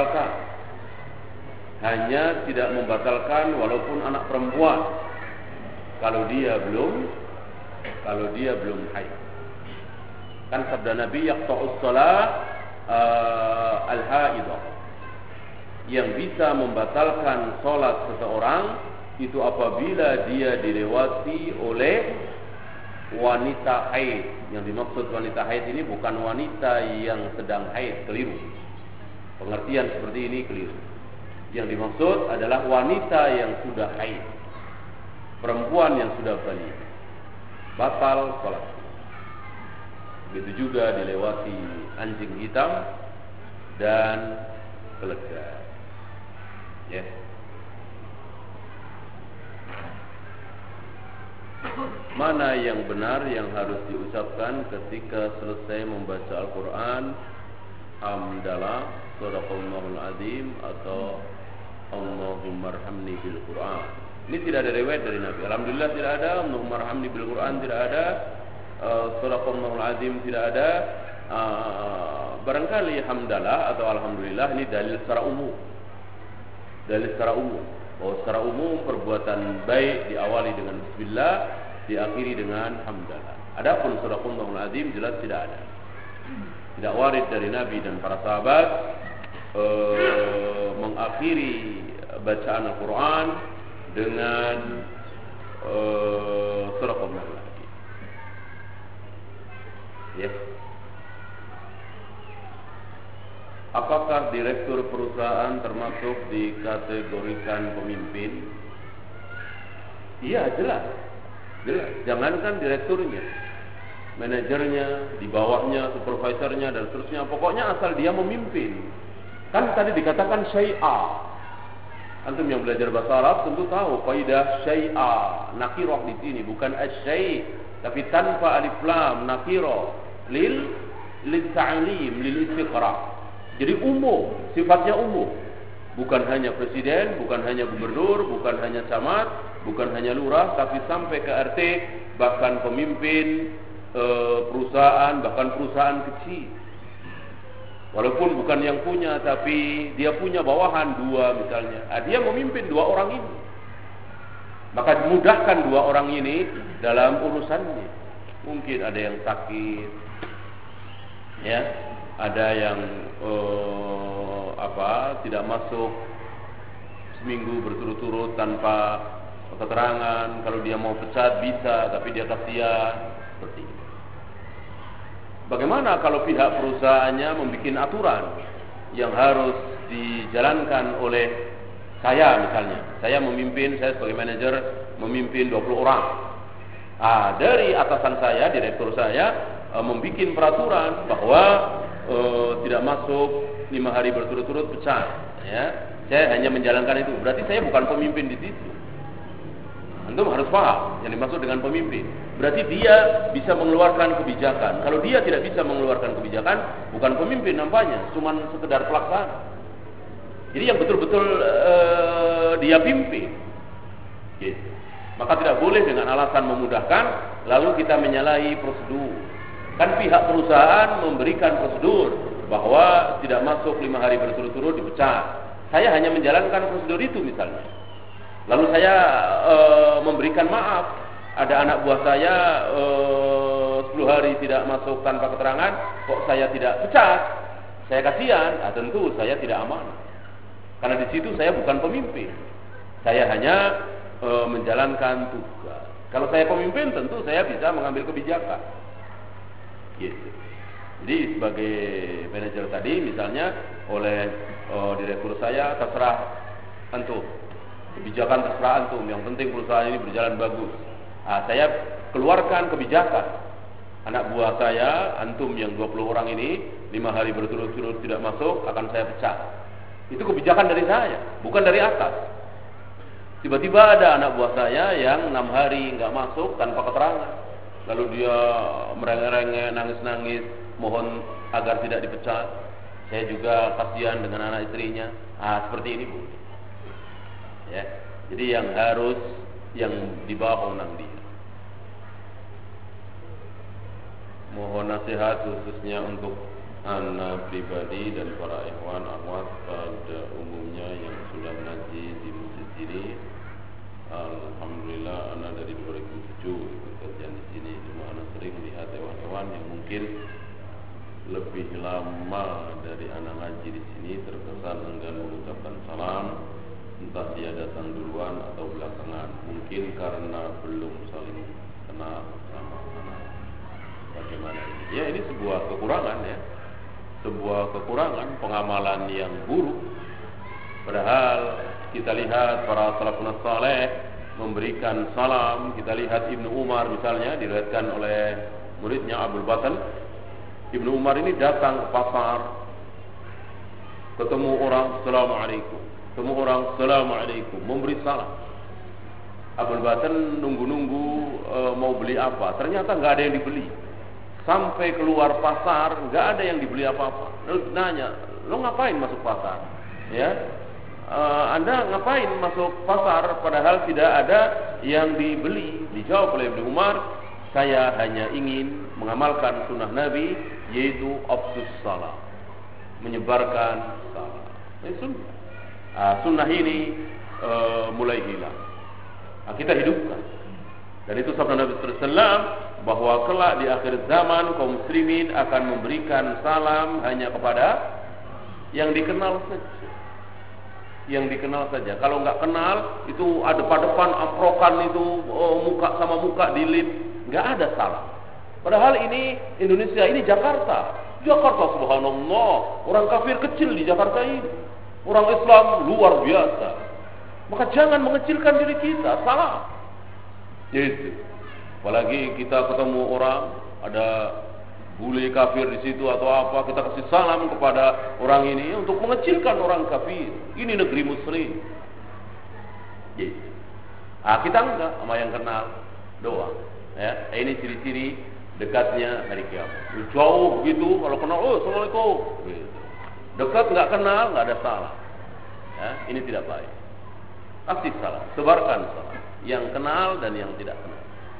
membatalkan walaupun anak perempuan kalau dia belum haid. Kan sabda Nabi yaqta'us shalah al-haidah, yang bisa membatalkan salat seseorang itu apabila dia dilewati oleh wanita haid. Yang dimaksud wanita haid ini bukan wanita yang sedang haid, keliru. Pengertian seperti ini keliru. Yang dimaksud adalah wanita yang sudah haid, perempuan yang sudah balik, batal salat. Begitu juga dilewati anjing hitam dan keledai. Ya. Mana yang benar yang harus diucapkan ketika selesai membaca Al-Quran? Hamdalah, Sadaqallahul Azim, atau Allahumma arhamni bil Quran. Ini tidak ada riwayat dari Nabi. Alhamdulillah tidak ada, Allahumma arhamni bil Quran tidak ada, Sadaqallahul Azim tidak ada. Barangkali hamdalah atau alhamdulillah ini dalil secara umum. Dalil secara umum. Bahwa secara umum perbuatan baik diawali dengan bismillah, diakhiri dengan hamdalah. Adapun Sadaqallahul Azim jelas tidak ada. Tidak warid dari Nabi dan para sahabat mengakhiri bacaan Al-Quran dengan Sadaqallahul Azim. Ya. Apakah direktur perusahaan termasuk dikategorikan pemimpin? Iya, jelas. Jangankan direkturnya, manajernya, di bawahnya, supervisornya dan seterusnya. Pokoknya asal dia memimpin. Kan tadi dikatakan syai'a. Antum yang belajar bahasa Arab tentu tahu kaidah syai'a, nakirah di sini bukan asy-syai', tapi tanpa alif lam, nakirah lil ta'lim, lil istiqra'. Jadi umum, sifatnya umum. Bukan hanya presiden, bukan hanya gubernur, bukan hanya camat, bukan hanya lurah, tapi sampai ke RT, bahkan pemimpin perusahaan, bahkan perusahaan kecil. Walaupun bukan yang punya, tapi dia punya bawahan 2 misalnya. Dia memimpin 2 orang ini. Maka mudahkan 2 orang ini dalam urusannya. Mungkin ada yang sakit, ya, ada yang tidak masuk seminggu berturut-turut tanpa keterangan. Kalau dia mau pecat bisa, tapi dia kasihan. Seperti itu. Bagaimana kalau pihak perusahaannya membuat aturan yang harus dijalankan oleh saya misalnya. Saya sebagai manajer memimpin 20 orang. Dari atasan saya, direktur saya membuat peraturan bahwa tidak masuk 5 hari berturut-turut pecat. Ya, saya hanya menjalankan itu. Berarti saya bukan pemimpin di situ. Antum harus paham yang dimaksud dengan pemimpin. Berarti dia bisa mengeluarkan kebijakan. Kalau dia tidak bisa mengeluarkan kebijakan, bukan pemimpin nampaknya, cuma sekedar pelaksana. Jadi yang betul-betul dia pimpin. Gitu. Maka tidak boleh dengan alasan memudahkan lalu kita menyalahi prosedur. Kan pihak perusahaan memberikan prosedur bahwa tidak masuk 5 hari berturut-turut dipecat. Saya hanya menjalankan prosedur itu misalnya. Lalu saya memberikan maaf. Ada anak buah saya 10 hari tidak masuk tanpa keterangan, kok saya tidak pecat? Saya kasihan. Tentu saya tidak amanah. Karena di situ saya bukan pemimpin. Saya hanya menjalankan tugas. Kalau saya pemimpin, tentu saya bisa mengambil kebijakan. Gitu. Jadi sebagai manajer tadi, misalnya oleh direktur saya, terserah antum. Kebijakan terserah antum. Yang penting perusahaan ini berjalan bagus. Saya keluarkan kebijakan. Anak buah saya, antum yang 20 orang ini, 5 hari berturut-turut tidak masuk, akan saya pecat. Itu kebijakan dari saya, bukan dari atas. Tiba-tiba ada anak buah saya yang 6 hari nggak masuk tanpa keterangan. Lalu dia merengek-rengek, nangis-nangis, mohon agar tidak dipecat. Saya juga kasihan dengan anak istrinya. Seperti ini Bu. Ya, jadi yang di bawah undang dia. Mohon nasihat khususnya untuk anak pribadi dan para ikhwan akhwat pada umumnya yang sudah ngaji di masjid ini. Alhamdulillah anak dari 2007 ikut kajian di sini. Cuma anak sering lihat hewan-hewan yang mungkin lebih lama dari anak ngaji di sini terkesan enggan mengucapkan salam, entah dia datang duluan atau belakangan. Mungkin karena belum saling kenal sama anak. Bagaimana ini? Ya, ini sebuah kekurangan ya. Sebuah kekurangan, pengamalan yang buruk. Padahal kita lihat para salafun saleh memberikan salam. Kita lihat Ibnu Umar misalnya diriwayatkan oleh muridnya Abdul Batal. Ibnu Umar ini datang ke pasar, ketemu orang, assalamualaikum. Ketemu orang, assalamualaikum, memberi salam. Abdul Batal nunggu-nunggu mau beli apa. Ternyata nggak ada yang dibeli. Sampai keluar pasar nggak ada yang dibeli apa-apa. Lalu nanya, lo ngapain masuk pasar? Ya, Anda ngapain masuk pasar padahal tidak ada yang dibeli? Dijawab oleh Ibnu Umar, saya hanya ingin mengamalkan sunnah Nabi, yaitu afsus salam, menyebarkan salam. Ini sunnah. Sunnah ini mulai hilang. Kita hidupkan. Dan itu sabda Nabi sallallahu alaihi wasallam bahwa kelak di akhir zaman kaum muslimin akan memberikan salam hanya kepada yang dikenal saja. Yang dikenal saja. Kalau nggak kenal, itu ada depan amprokan itu muka sama muka di lift, nggak ada salam. Padahal ini Indonesia, ini Jakarta. Jakarta subhanallah, orang kafir kecil di Jakarta ini. Orang Islam luar biasa. Maka jangan mengecilkan diri kita, salah. Gitu. Apalagi kita ketemu orang ada bule kafir di situ atau apa, kita kasih salam kepada orang ini untuk mengecilkan orang kafir. Ini negeri muslim. Gitu. Kita enggak sama yang kenal doang. Ya, ini ciri-ciri dekatnya hari kiamat. Jauh gitu, kalau kenal, assalamualaikum. Gitu. Dekat nggak kenal, nggak ada salah. Ya, ini tidak baik. Kasih salam, sebarkan salam. Yang kenal dan yang tidak kenal.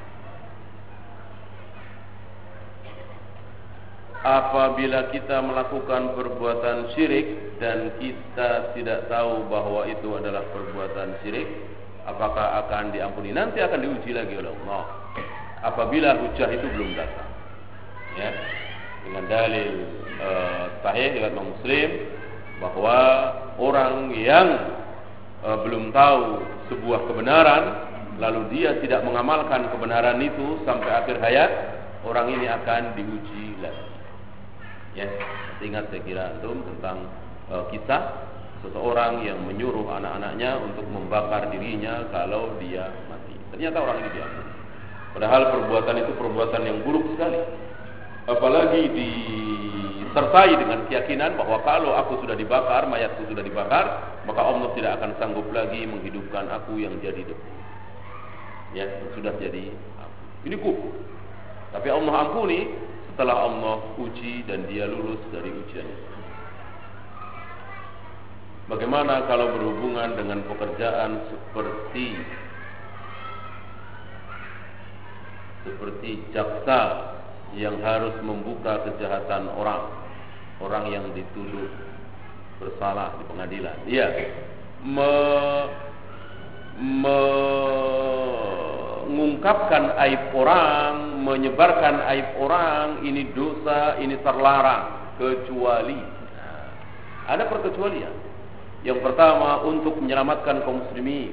Apabila kita melakukan perbuatan syirik dan kita tidak tahu bahwa itu adalah perbuatan syirik, apakah akan diampuni? Nanti akan diuji lagi oleh Allah. Apabila hujah itu belum datang, ya, dengan dalil sahih riwayat Muslim bahwa orang yang belum tahu sebuah kebenaran, lalu dia tidak mengamalkan kebenaran itu sampai akhir hayat, orang ini akan diuji lagi. Ya, ingat saya kira antum tentang kisah seseorang yang menyuruh anak-anaknya untuk membakar dirinya kalau dia mati. Ternyata orang ini diampuni. Padahal perbuatan itu perbuatan yang buruk sekali. Apalagi disertai dengan keyakinan bahwa kalau aku sudah dibakar, mayatku sudah dibakar, maka Allah tidak akan sanggup lagi menghidupkan aku yang jadi debu. Ya, sudah jadi aku. Ini kufur. Tapi Allah ampuni setelah Allah uji dan dia lulus dari ujiannya. Bagaimana kalau berhubungan dengan pekerjaan seperti jaksa yang harus membuka kejahatan orang yang dituduh bersalah di pengadilan? Iya, mengungkapkan aib orang, menyebarkan aib orang, ini dosa, ini terlarang, kecuali ada perkecualian. Yang pertama, untuk menyelamatkan kaum muslimin.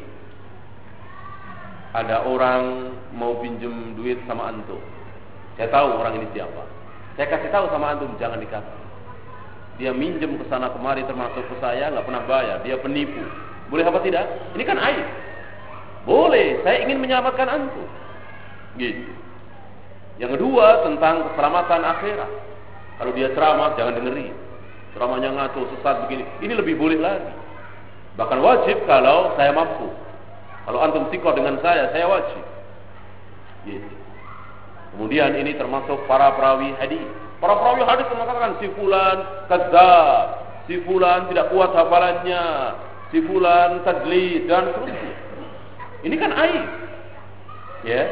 Ada orang mau pinjam duit sama antum. Saya tahu orang ini siapa. Saya kasih tahu sama antum, jangan dikasih. Dia minjem ke sana kemari termasuk ke saya, nggak pernah bayar. Dia penipu. Boleh apa tidak? Ini kan aib. Boleh, saya ingin menyelamatkan antum. Gitu. Yang kedua, tentang keselamatan akhirat. Kalau dia ceramah, jangan dengerin. Ceramahnya ngaco, sesat begini. Ini lebih boleh lagi. Bahkan wajib kalau saya mampu. Kalau antum sikor dengan saya wajib. Gitu. Kemudian ini termasuk para perawi hadis. Para perawi hadis mengatakan si fulan kadzdzab, si fulan tidak kuat hafalannya, si fulan tadlis dan seterusnya. Ini kan aib. Ya.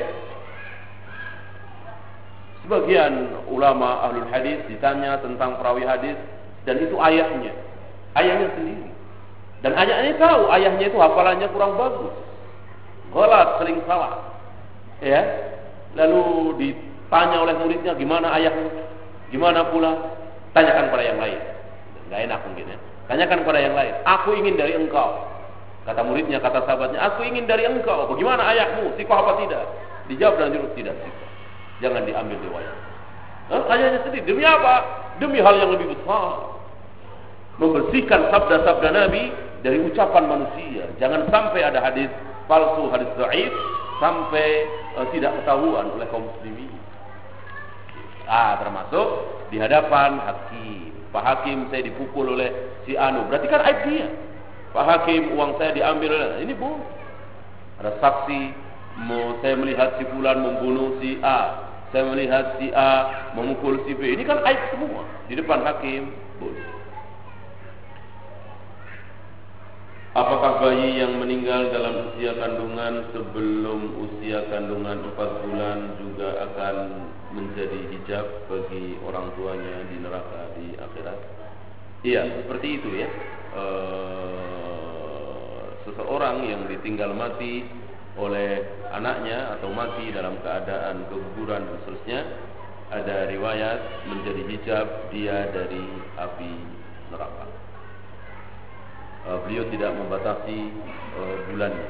Sebagian ulama ahlul hadis ditanya tentang perawi hadis dan itu ayahnya sendiri. Dan ayahnya tahu ayahnya itu hafalannya kurang bagus, ghalat, sering salah. Ya. Lalu ditanya oleh muridnya, gimana ayahmu? Gimana pula? Tanyakan pada yang lain. Enggak enak mungkin ya. Tanyakan pada yang lain. Aku ingin dari engkau. Kata muridnya, kata sahabatnya, aku ingin dari engkau. Bagaimana ayahmu? Sikoh apa tidak? Dijawab dan jurus tidak sikoh. Jangan diambil riwayat. Ayahnya sendiri. Demi apa? Demi hal yang lebih besar. Membersihkan sabda-sabda Nabi dari ucapan manusia. Jangan sampai ada hadis palsu, hadis dhaif sampai tidak ketahuan oleh kaum muslimin. Termasuk di hadapan hakim. Pak Hakim, saya dipukul oleh si Anu. Berarti kan aib dia. Pak Hakim, uang saya diambil oleh ini boleh. Ada saksi, saya melihat si fulan membunuh si A. Saya melihat si A memukul si B. Ini kan aib semua. Di depan hakim boleh. Apakah bayi yang meninggal dalam usia kandungan sebelum usia kandungan 4 bulan juga akan menjadi hijab bagi orang tuanya di neraka di akhirat? Iya, seperti itu ya. Seseorang yang ditinggal mati oleh anaknya atau mati dalam keadaan keguguran dan seterusnya, ada riwayat menjadi hijab dia dari api neraka. Beliau tidak membatasi bulannya.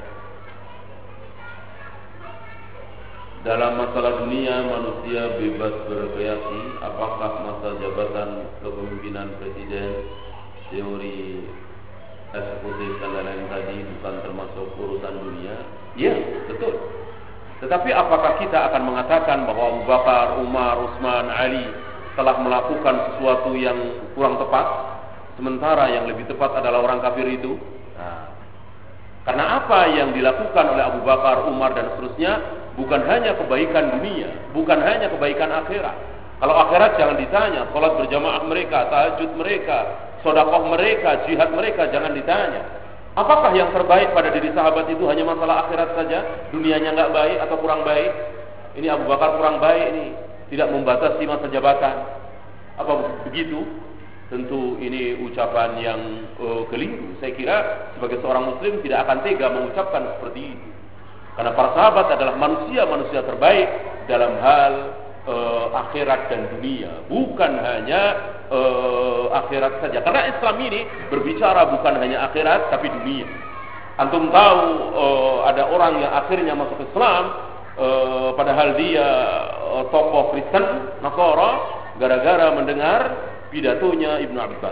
Dalam masalah dunia, manusia bebas berkreasi. Apakah masa jabatan kepemimpinan presiden, teori eksekutif dan lain-lain tadi bukan termasuk urusan dunia? Ya, betul. Tetapi apakah kita akan mengatakan bahwa Abu Bakar, Umar, Utsman, Ali telah melakukan sesuatu yang kurang tepat, sementara yang lebih tepat adalah orang kafir itu? Karena apa yang dilakukan oleh Abu Bakar, Umar dan seterusnya bukan hanya kebaikan dunia, bukan hanya kebaikan akhirat. Kalau akhirat jangan ditanya, salat berjamaah mereka, tahajud mereka, sedekah mereka, jihad mereka jangan ditanya. Apakah yang terbaik pada diri sahabat itu hanya masalah akhirat saja? Dunianya enggak baik atau kurang baik? Ini Abu Bakar kurang baik, ini tidak membatasi masa jabatan. Apa begitu? Tentu ini ucapan yang keliru. Saya kira sebagai seorang muslim tidak akan tega mengucapkan seperti itu. Karena para sahabat adalah manusia-manusia terbaik dalam hal akhirat dan dunia. Bukan hanya akhirat saja. Karena Islam ini berbicara bukan hanya akhirat tapi dunia. Antum tahu ada orang yang akhirnya masuk Islam, padahal dia tokoh Kristen, Nasara, gara-gara mendengar pidatonya Ibnu Abbas,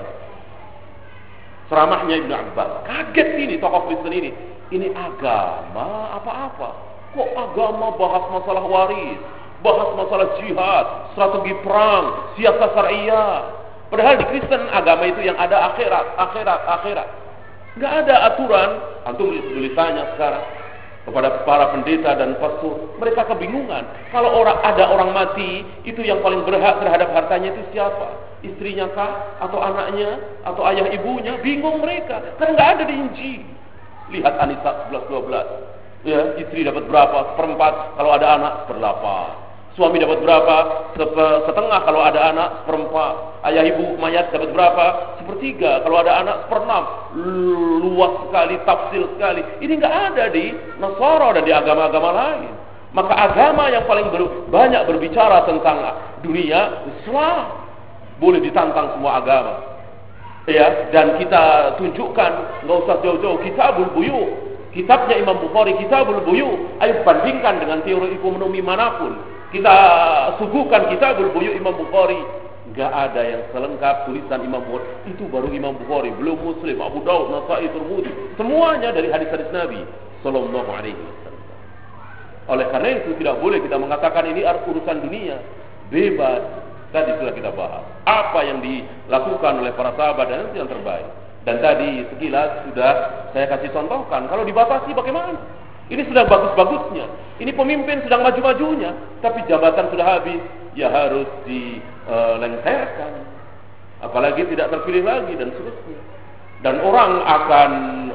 ceramahnya Ibnu Abbas. Kaget ini tokoh Kristen ini agama apa-apa? Kok agama bahas masalah waris, bahas masalah jihad, strategi perang, siasat syariah. Padahal di Kristen agama itu yang ada akhirat. Nggak ada aturan. Antum tulisannya sekarang kepada para pendeta dan pastor, mereka kebingungan. Kalau ada orang mati, itu yang paling berhak terhadap hartanya itu siapa? Istrinya kah? Atau anaknya? Atau ayah ibunya? Bingung mereka, karena nggak ada di Injil. Lihat An-Nisa 11-12. Ya, istri dapat berapa? 1/4, kalau ada anak 1/8. Suami dapat berapa? Setengah kalau ada anak, 1/4. Ayah ibu mayat dapat berapa? 1/3 kalau ada anak, 1/6. Luas sekali, tafsil sekali. Ini nggak ada di Nasara dan di agama-agama lain. Maka agama yang paling banyak berbicara tentang dunia, Islam. Boleh ditantang semua agama. Ya, dan kita tunjukkan, nggak usah jauh-jauh, Kitabul Buyu. Kitabnya Imam Bukhari, Kitabul Buyu. Ayo bandingkan dengan teori ekonomi manapun. Kita suguhkan Kitabul Buyu Imam Bukhari. Gak ada yang selengkap tulisan Imam Bukhari. Itu baru Imam Bukhari, belum Muslim, Abu Daud, Nasai, Tirmidzi. Semuanya dari hadis-hadis Nabi Sallallahu Alaihi Wasallam. Oleh karena itu tidak boleh kita mengatakan ini urusan dunia. Bebas. Tadi sudah kita bahas apa yang dilakukan oleh para sahabat dan itu yang terbaik. Dan tadi sekilas sudah saya kasih contohkan. Kalau dibatasi bagaimana? Ini sudah bagus-bagusnya. Ini pemimpin sedang maju-majunya. Tapi jabatan sudah habis. Ya harus dilengserkan. Apalagi tidak terpilih lagi dan seterusnya. Dan orang akan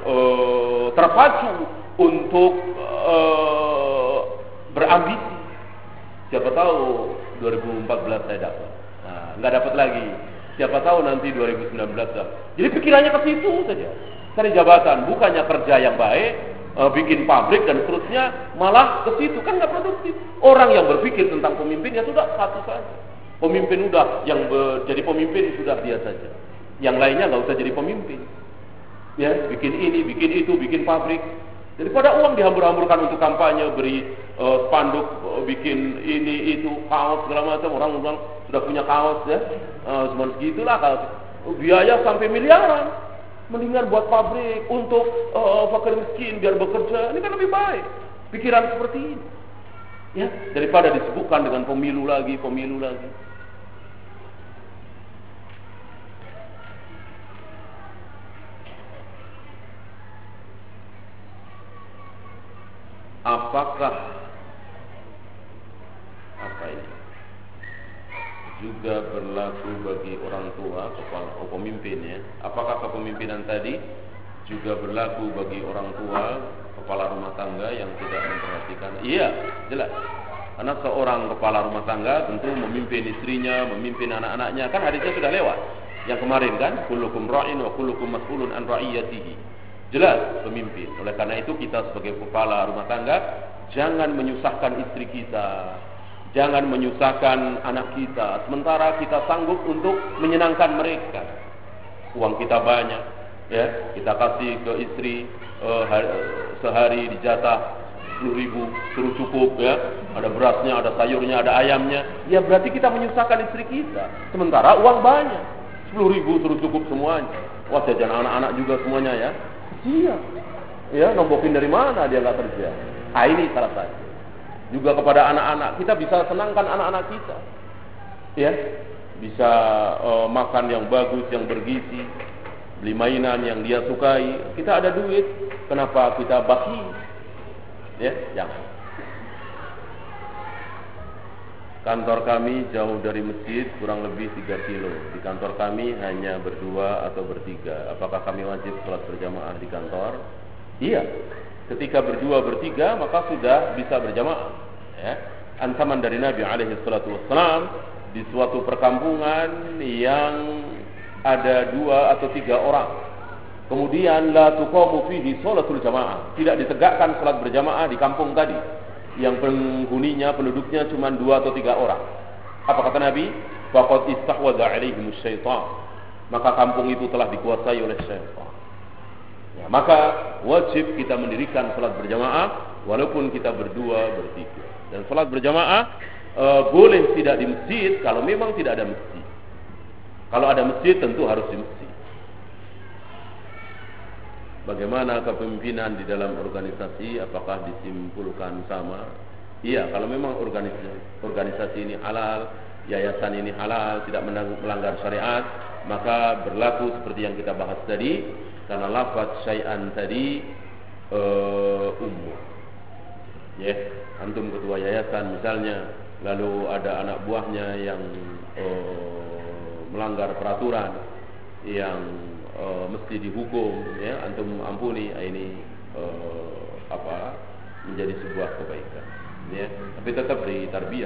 terpacu untuk berambisi. Siapa tahu 2014 saya dapat. Nah, nggak dapat lagi. Siapa tahu nanti 2019 dah. Jadi pikirannya ke situ saja. Cari jabatan, bukannya kerja yang baik, bikin pabrik dan seterusnya, malah ke situ kan nggak produktif. Orang yang berpikir tentang pemimpin ya sudah satu saja. Pemimpin udah yang jadi pemimpin sudah dia saja. Yang lainnya nggak usah jadi pemimpin. Ya, bikin ini, bikin itu, bikin pabrik. Daripada uang dihambur-hamburkan untuk kampanye, beri spanduk, bikin ini itu, kaos segala macam. Orang sudah punya kaos ya, cuma segitulah kalau biaya sampai miliaran. Mendingan buat pabrik untuk fakir miskin biar bekerja. Ini kan lebih baik. Pikiran seperti ini, ya, daripada disibukkan dengan pemilu lagi. Apakah ini juga berlaku bagi orang tua kepala pemimpinnya? Apakah kepemimpinan tadi juga berlaku bagi orang tua kepala rumah tangga yang tidak memperhatikan? Iya, jelas. Karena seorang kepala rumah tangga tentu memimpin istrinya, memimpin anak-anaknya. Kan hadisnya sudah lewat. Yang kemarin kan, kullukum ra'in wa kullukum mas'ulun an ra'iyatihi. Jelas pemimpin. Oleh karena itu kita sebagai kepala rumah tangga jangan menyusahkan istri kita, jangan menyusahkan anak kita. Sementara kita sanggup untuk menyenangkan mereka. Uang kita banyak, ya, kita kasih ke istri sehari dijatah 10.000, suruh cukup ya. Ada berasnya, ada sayurnya, ada ayamnya. Ya berarti kita menyusahkan istri kita. Sementara uang banyak, 10.000 suruh cukup semuanya. Wah, jajan anak-anak juga semuanya ya. Iya, ya, nombokin dari mana dia nggak kerja? Ah, ini salah satu. Juga kepada anak-anak kita bisa senangkan anak-anak kita, ya, bisa makan yang bagus, yang bergizi, beli mainan yang dia sukai. Kita ada duit, kenapa kita baki? Ya, jangan. Kantor kami jauh dari masjid kurang lebih 3 kilo. Di kantor kami hanya berdua atau bertiga. Apakah kami wajib sholat berjamaah di kantor? Iya. Ketika berdua bertiga maka sudah bisa berjamaah. Ya. Ancaman dari Nabi SAW di suatu perkampungan yang ada 2 atau 3 orang. Kemudian la tuqamu fihi sholatul jamaah. Tidak ditegakkan sholat berjamaah di kampung tadi. Yang penghuninya, penduduknya cuma 2 atau 3 orang. Apa kata Nabi? Faqad istahwadha alaihimus syaitan. Maka kampung itu telah dikuasai oleh syaitan. Ya, maka wajib kita mendirikan salat berjamaah walaupun kita berdua, bertiga. Dan salat berjamaah boleh tidak di masjid kalau memang tidak ada masjid. Kalau ada masjid tentu harus di masjid. Bagaimana kepemimpinan di dalam organisasi? Apakah disimpulkan sama? Iya, kalau memang organisasi ini halal, yayasan ini halal, tidak melanggar syariat, maka berlaku seperti yang kita bahas tadi. Karena lafaz syai'an tadi umum. Ya, antum ketua yayasan misalnya, lalu ada anak buahnya yang melanggar peraturan yang mesti dihukum, ya, antum ampuni, ini menjadi sebuah kebaikan, ya. Tapi tetap ditarbiyah.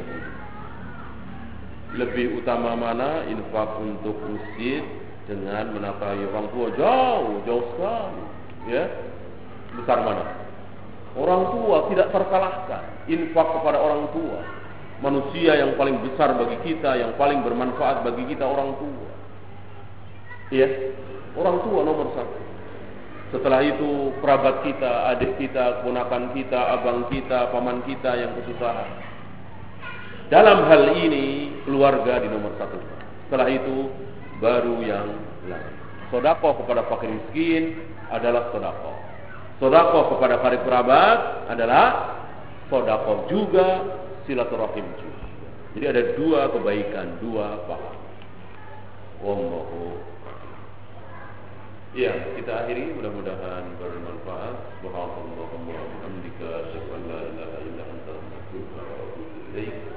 Lebih utama mana infak untuk masjid dengan menafkahi orang tua? Jauh sekali, ya. Besar mana? Orang tua tidak terkalahkan. Infak kepada orang tua, manusia yang paling besar bagi kita, yang paling bermanfaat bagi kita, orang tua. Ya, orang tua nomor satu. Setelah itu kerabat kita, adik kita, keponakan kita, abang kita, paman kita yang kesusahan. Dalam hal ini keluarga di nomor satu. Setelah itu baru yang lain. Sedekah kepada fakir miskin adalah sedekah. Sedekah kepada karib kerabat adalah sedekah juga, silaturahim juga. Jadi ada dua kebaikan, dua pahala. Wallahu. Ya, kita akhiri, mudah-mudahan bermanfaat. Subhanallah wa bihamdika, asyhadu an la ilaha illa anta, astaghfiruka wa atubu ilaik.